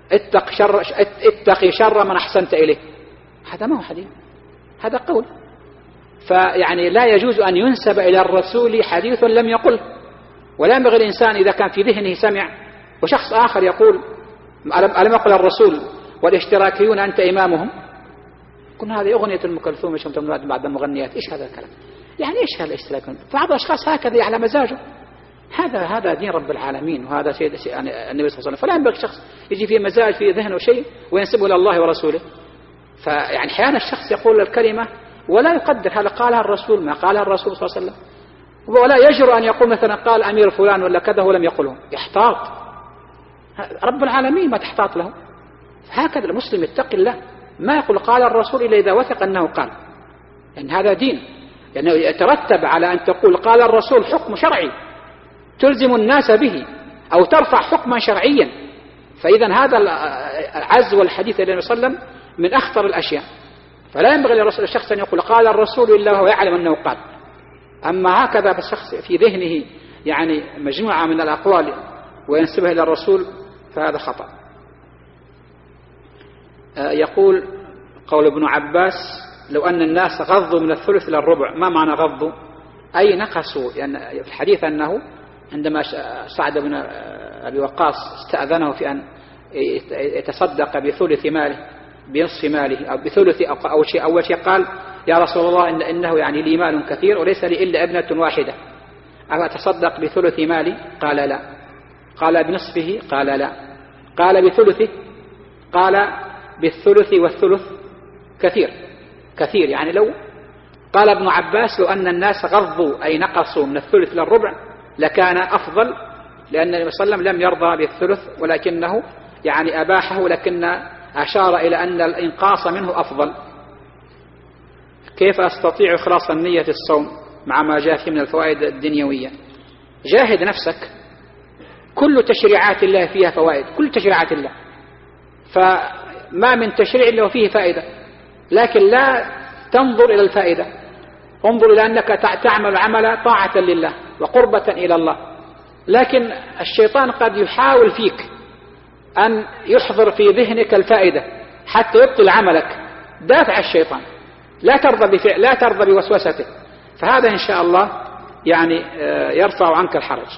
اتقي شر من أحسنت إليه. هذا ما هو حديث، هذا قول. فيعني لا يجوز أن ينسب إلى الرسول حديث لم يقل. ولا ينبغي الإنسان إذا كان في ذهنه سمع وشخص آخر يقول ألم يقل الرسول والاشتراكيون أنت إمامهم، قلنا هذه أغنية أم كلثوم بعد المغنيات، إيش هذا الكلام؟ يعني إيش هذا الاشتراك؟ فبعض الأشخاص هكذا على مزاجه. هذا دين رب العالمين، وهذا سيد يعني النبي صلى الله عليه وسلم. فلا ينبغي شخص يجي في مزاج في ذهنه شيء وينسبه إلى الله ورسوله. فيعني أحيانا الشخص يقول الكلمة ولا يقدر هذا قالها الرسول ما قالها الرسول صلى الله عليه وسلم، ولا يجرؤ أن يقول مثلا قال أمير فلان ولا كذا ولم يقله، يحتاط. رب العالمين ما تحتاط له. هكذا المسلم يتقي الله، ما يقول قال الرسول إلا إذا وثق أنه قال، لأن هذا دين. لأنه يترتب على أن تقول قال الرسول حكم شرعي تلزم الناس به أو ترفع حكما شرعيا. فإذا هذا العز والحديث النبي صلى الله عليه وسلم من أخطر الأشياء. فلا ينبغي للرسول الشخص أن يقول قال الرسول إلا وهو يعلم أنه قال. أما هكذا بالشخص في ذهنه يعني مجموعة من الأقوال وينسبها إلى الرسول فهذا خطأ. يقول قول ابن عباس لو أن الناس غضوا من الثلث إلى الربع. ما معنى غضوا؟ أي نقصوا. يعني في الحديث أنه عندما سعد بن أبي وقاص استأذنه في أن يتصدق بثلث ماله بنصف ماله أو بثلث أول شيء قال يا رسول الله إنه يعني لي مال كثير وليس لي إلا ابنة واحدة أتصدق بثلث مالي؟ قال لا. قال بنصفه؟ قال لا. قال بثلثه؟ قال بالثلث والثلث كثير يعني لو. قال ابن عباس لو أن الناس غضوا أي نقصوا من الثلث إلى الربع لكان أفضل، لأن النبي صلى الله عليه وسلم لم يرضى بالثلث ولكنه يعني أباحه، لكن أشار إلى أن الإنقاص منه أفضل. كيف أستطيع إخلاص النية الصوم مع ما جاء فيه من الفوائد الدنيوية؟ جاهد نفسك. كل تشريعات الله فيها فوائد، كل تشريعات الله، فما من تشريع إلا وفيه فائدة، لكن لا تنظر إلى الفائدة، انظر إلى أنك تعمل عملا طاعة لله وقربة إلى الله. لكن الشيطان قد يحاول فيك أن يحضر في ذهنك الفائدة حتى يبطل عملك. دافع الشيطان، لا ترضى بوسوسته، فهذا إن شاء الله يعني يرفع عنك الحرج.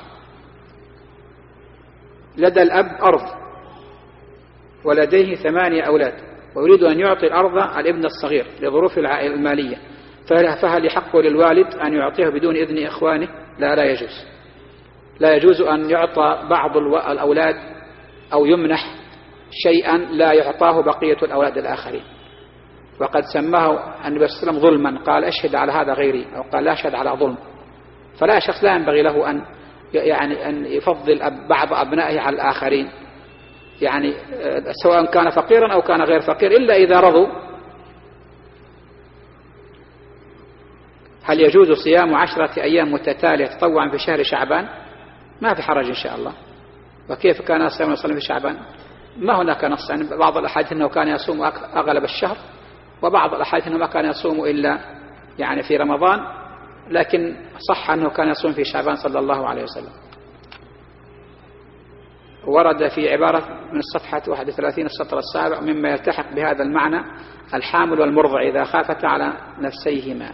لدى الأب أرض ولديه 8 أولاد ويريد أن يعطي الأرض الابن الصغير لظروف المالية، فهل يحق للوالد أن يعطيه بدون إذن إخوانه؟ لا يجوز. لا يجوز أن يعطى بعض الأولاد أو يمنح شيئا لا يعطاه بقية الأولاد الآخرين. وقد سماه النبي صلى الله عليه وسلم ظلما، قال أشهد على هذا غيري، أو قال لا أشهد على ظلم. فلا شخص لا ينبغي له أن يفضل بعض أبنائه على الآخرين، يعني سواء كان فقيرا أو كان غير فقير، إلا إذا رضوا. هل يجوز صيام 10 أيام متتالية تطوعا في شهر شعبان؟ ما في حرج إن شاء الله. وكيف كان الصيام صلى في شعبان؟ ما هناك نص. يعني بعض الأحاديث أنه كان يصوم أغلب الشهر، وبعض الأحاديث أنه ما كان يصوم إلا يعني في رمضان، لكن صح أنه كان يصوم في شعبان صلى الله عليه وسلم. ورد في عبارة من الصفحة 31 السطر السابع مما يلتحق بهذا المعنى الحامل والمرضع إذا خافتا على نفسيهما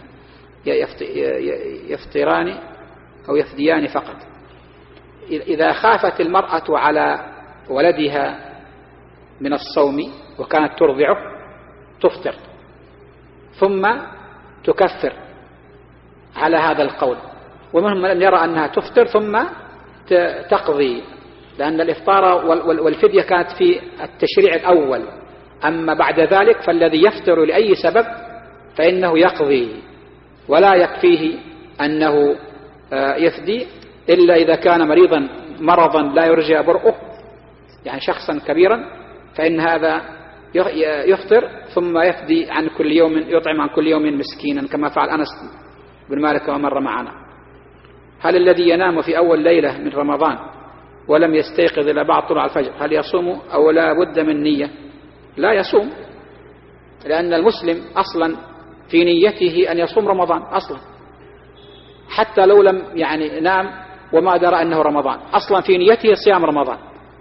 يفطران أو يفديان فقط. إذا خافت المرأة على ولدها من الصوم وكانت ترضعه تفطر ثم تكفر على هذا القول، ومنهم من يرى أنها تفطر ثم تقضي، لأن الإفطار والفدية كانت في التشريع الأول. أما بعد ذلك فالذي يفطر لأي سبب فإنه يقضي، ولا يكفيه أنه يفدي إلا إذا كان مرضا لا يرجى برؤه، يعني شخصا كبيرا، فإن هذا يفطر ثم يفدي عن كل يوم، يطعم عن كل يوم مسكينا كما فعل أنس بن مالك ومر معنا. هل الذي ينام في أول ليلة من رمضان ولم يستيقظ إلى بعد طلوع الفجر هل يصوم أو لا بد من نية؟ لا يصوم، لأن المسلم أصلا في نيته أن يصوم رمضان أصلا، حتى لو لم يعني نام وما درى أنه رمضان، أصلا في نيته صيام رمضان.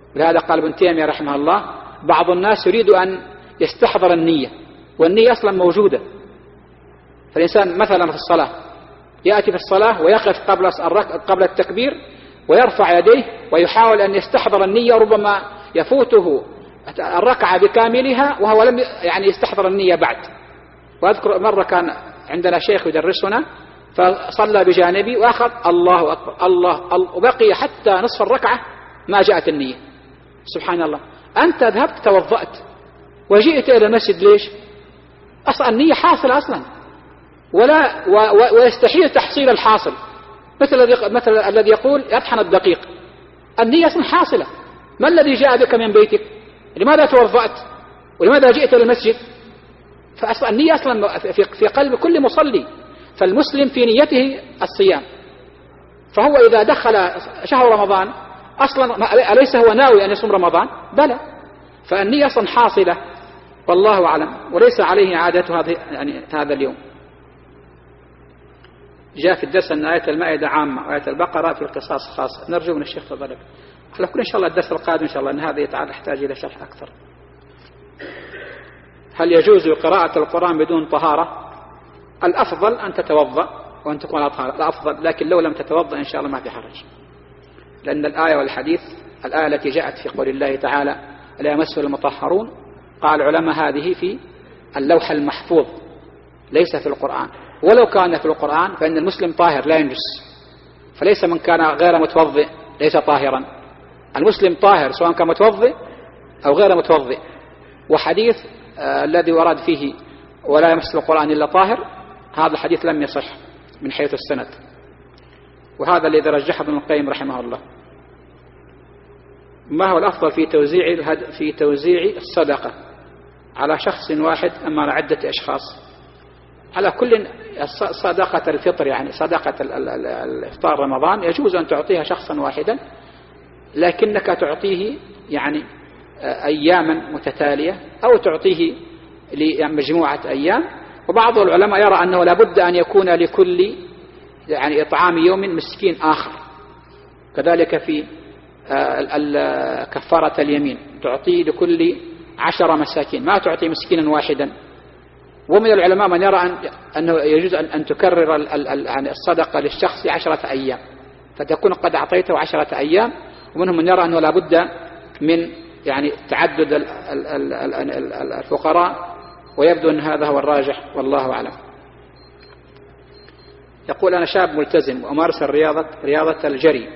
ولهذا قال ابن تيمية رحمه الله بعض الناس يريد أن يستحضر النية والنية أصلا موجودة. فالإنسان مثلا في الصلاة يأتي في الصلاة ويقف قبل التكبير ويرفع يديه ويحاول أن يستحضر النية، ربما يفوته الركعة بكاملها وهو لم يعني يستحضر النية بعد. وأذكر مرة كان عندنا شيخ يدرسنا فصلى بجانبي وأخذ الله أكبر الله وبقي حتى نصف الركعة ما جاءت النية. سبحان الله، أنت ذهبت توضأت وجئت إلى المسجد ليش؟ أصلا النية حاصلة أصلا، ويستحيل تحصيل الحاصل، مثل الذي يقول يطحن الدقيق. النية أصلا حاصلة. ما الذي جاء بك من بيتك؟ لماذا توضأت؟ ولماذا جئت إلى المسجد؟ فأصلا النية أصلا في قلب كل مصلي. فالمسلم في نيته الصيام، فهو إذا دخل شهر رمضان أصلا أليس هو ناوي أن يصوم رمضان؟ بلى. فالنية أصلا حاصلة والله أعلم، وليس عليه إعادة هذا اليوم. جاء في الدرس أن آية المائدة عامة وآية البقرة في القصاص خاصة. نرجو من الشيخ فضلك على كل إن شاء الله الدرس القادم إن شاء الله أن هذا يحتاج إلى شرح أكثر. هل يجوز قراءة القرآن بدون طهارة؟ الأفضل أن تتوضأ وأن تكون على طهارة، الأفضل، لكن لو لم تتوضأ إن شاء الله ما في حرج، لأن الآية والحديث، الآية التي جاءت في قول الله تعالى لا يمسه المطهرون، قال العلماء هذه في اللوح المحفوظ ليس في القرآن، ولو كان في القرآن فإن المسلم طاهر لا ينجس، فليس من كان غير متوضئ ليس طاهرا. المسلم طاهر سواء كان متوضئ أو غير متوضئ. وحديث الذي ورد فيه ولا يمس القرآن إلا طاهر، هذا الحديث لم يصح من حيث السند، وهذا الذي رجحه ابن القيم رحمه الله. ما هو الأفضل في توزيع الصدقة على شخص واحد أم على عدة أشخاص؟ على كل صدقة الفطر، يعني صدقة الإفطار رمضان يجوز أن تعطيها شخصا واحدا، لكنك تعطيه يعني أياما متتالية أو تعطيه لمجموعة أيام. وبعض العلماء يرى أنه لابد أن يكون لكل يعني إطعام يوم مسكين آخر. كذلك في كفارة اليمين تعطي لكل 10 مساكين، ما تعطي مسكينا واحدا. ومن العلماء من يرى أنه يجوز أن تكرر الصدقة للشخص 10 أيام، فتكون قد أعطيته 10 أيام. ومنهم من يرى أنه لابد من يعني تعدد الفقراء، ويبدو أن هذا هو الراجح والله أعلم. يقول أنا شاب ملتزم وأمارس رياضة الجري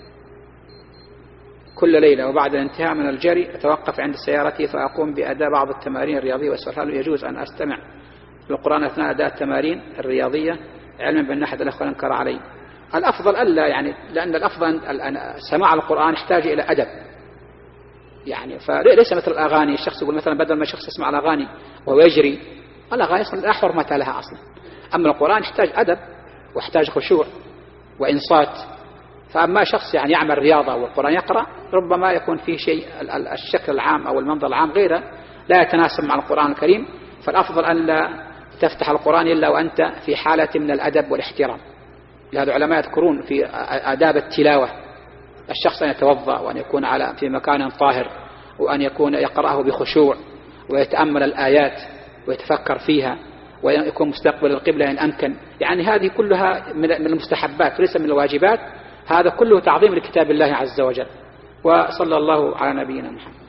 كل ليلة، وبعد الانتهاء من الجري أتوقف عند سيارتي فأقوم بأداء بعض التمارين الرياضية. والسؤال هل يجوز أن أستمع للقرآن أثناء أداء التمارين الرياضية علما بأن أحد الأخوة أنكر علي؟ الأفضل ألا، يعني لأن الأفضل أن سماع القرآن يحتاج إلى أدب، يعني فليس مثل الأغاني. الشخص يقول مثلا بدل ما شخص يسمع الأغاني وهو يجري، الأغاني لا حرمة لها أصلا. أما القرآن يحتاج أدب ويحتاج خشوع وإنصات. فأما شخص يعني يعمل رياضة والقرآن يقرأ، ربما يكون فيه شيء الشكل العام أو المنظر العام غيره لا يتناسب مع القرآن الكريم. فالأفضل أن لا تفتح القرآن إلا وأنت في حالة من الأدب والاحترام. لهذا العلماء يذكرون في آداب التلاوة الشخص أن يتوضأ وأن يكون في مكان طاهر، وأن يكون يقرأه بخشوع ويتأمل الآيات ويتفكر فيها، ويكون مستقبل القبلة إن أمكن. يعني هذه كلها من المستحبات وليس من الواجبات. هذا كله تعظيم لكتاب الله عز وجل. وصلى الله على نبينا محمد.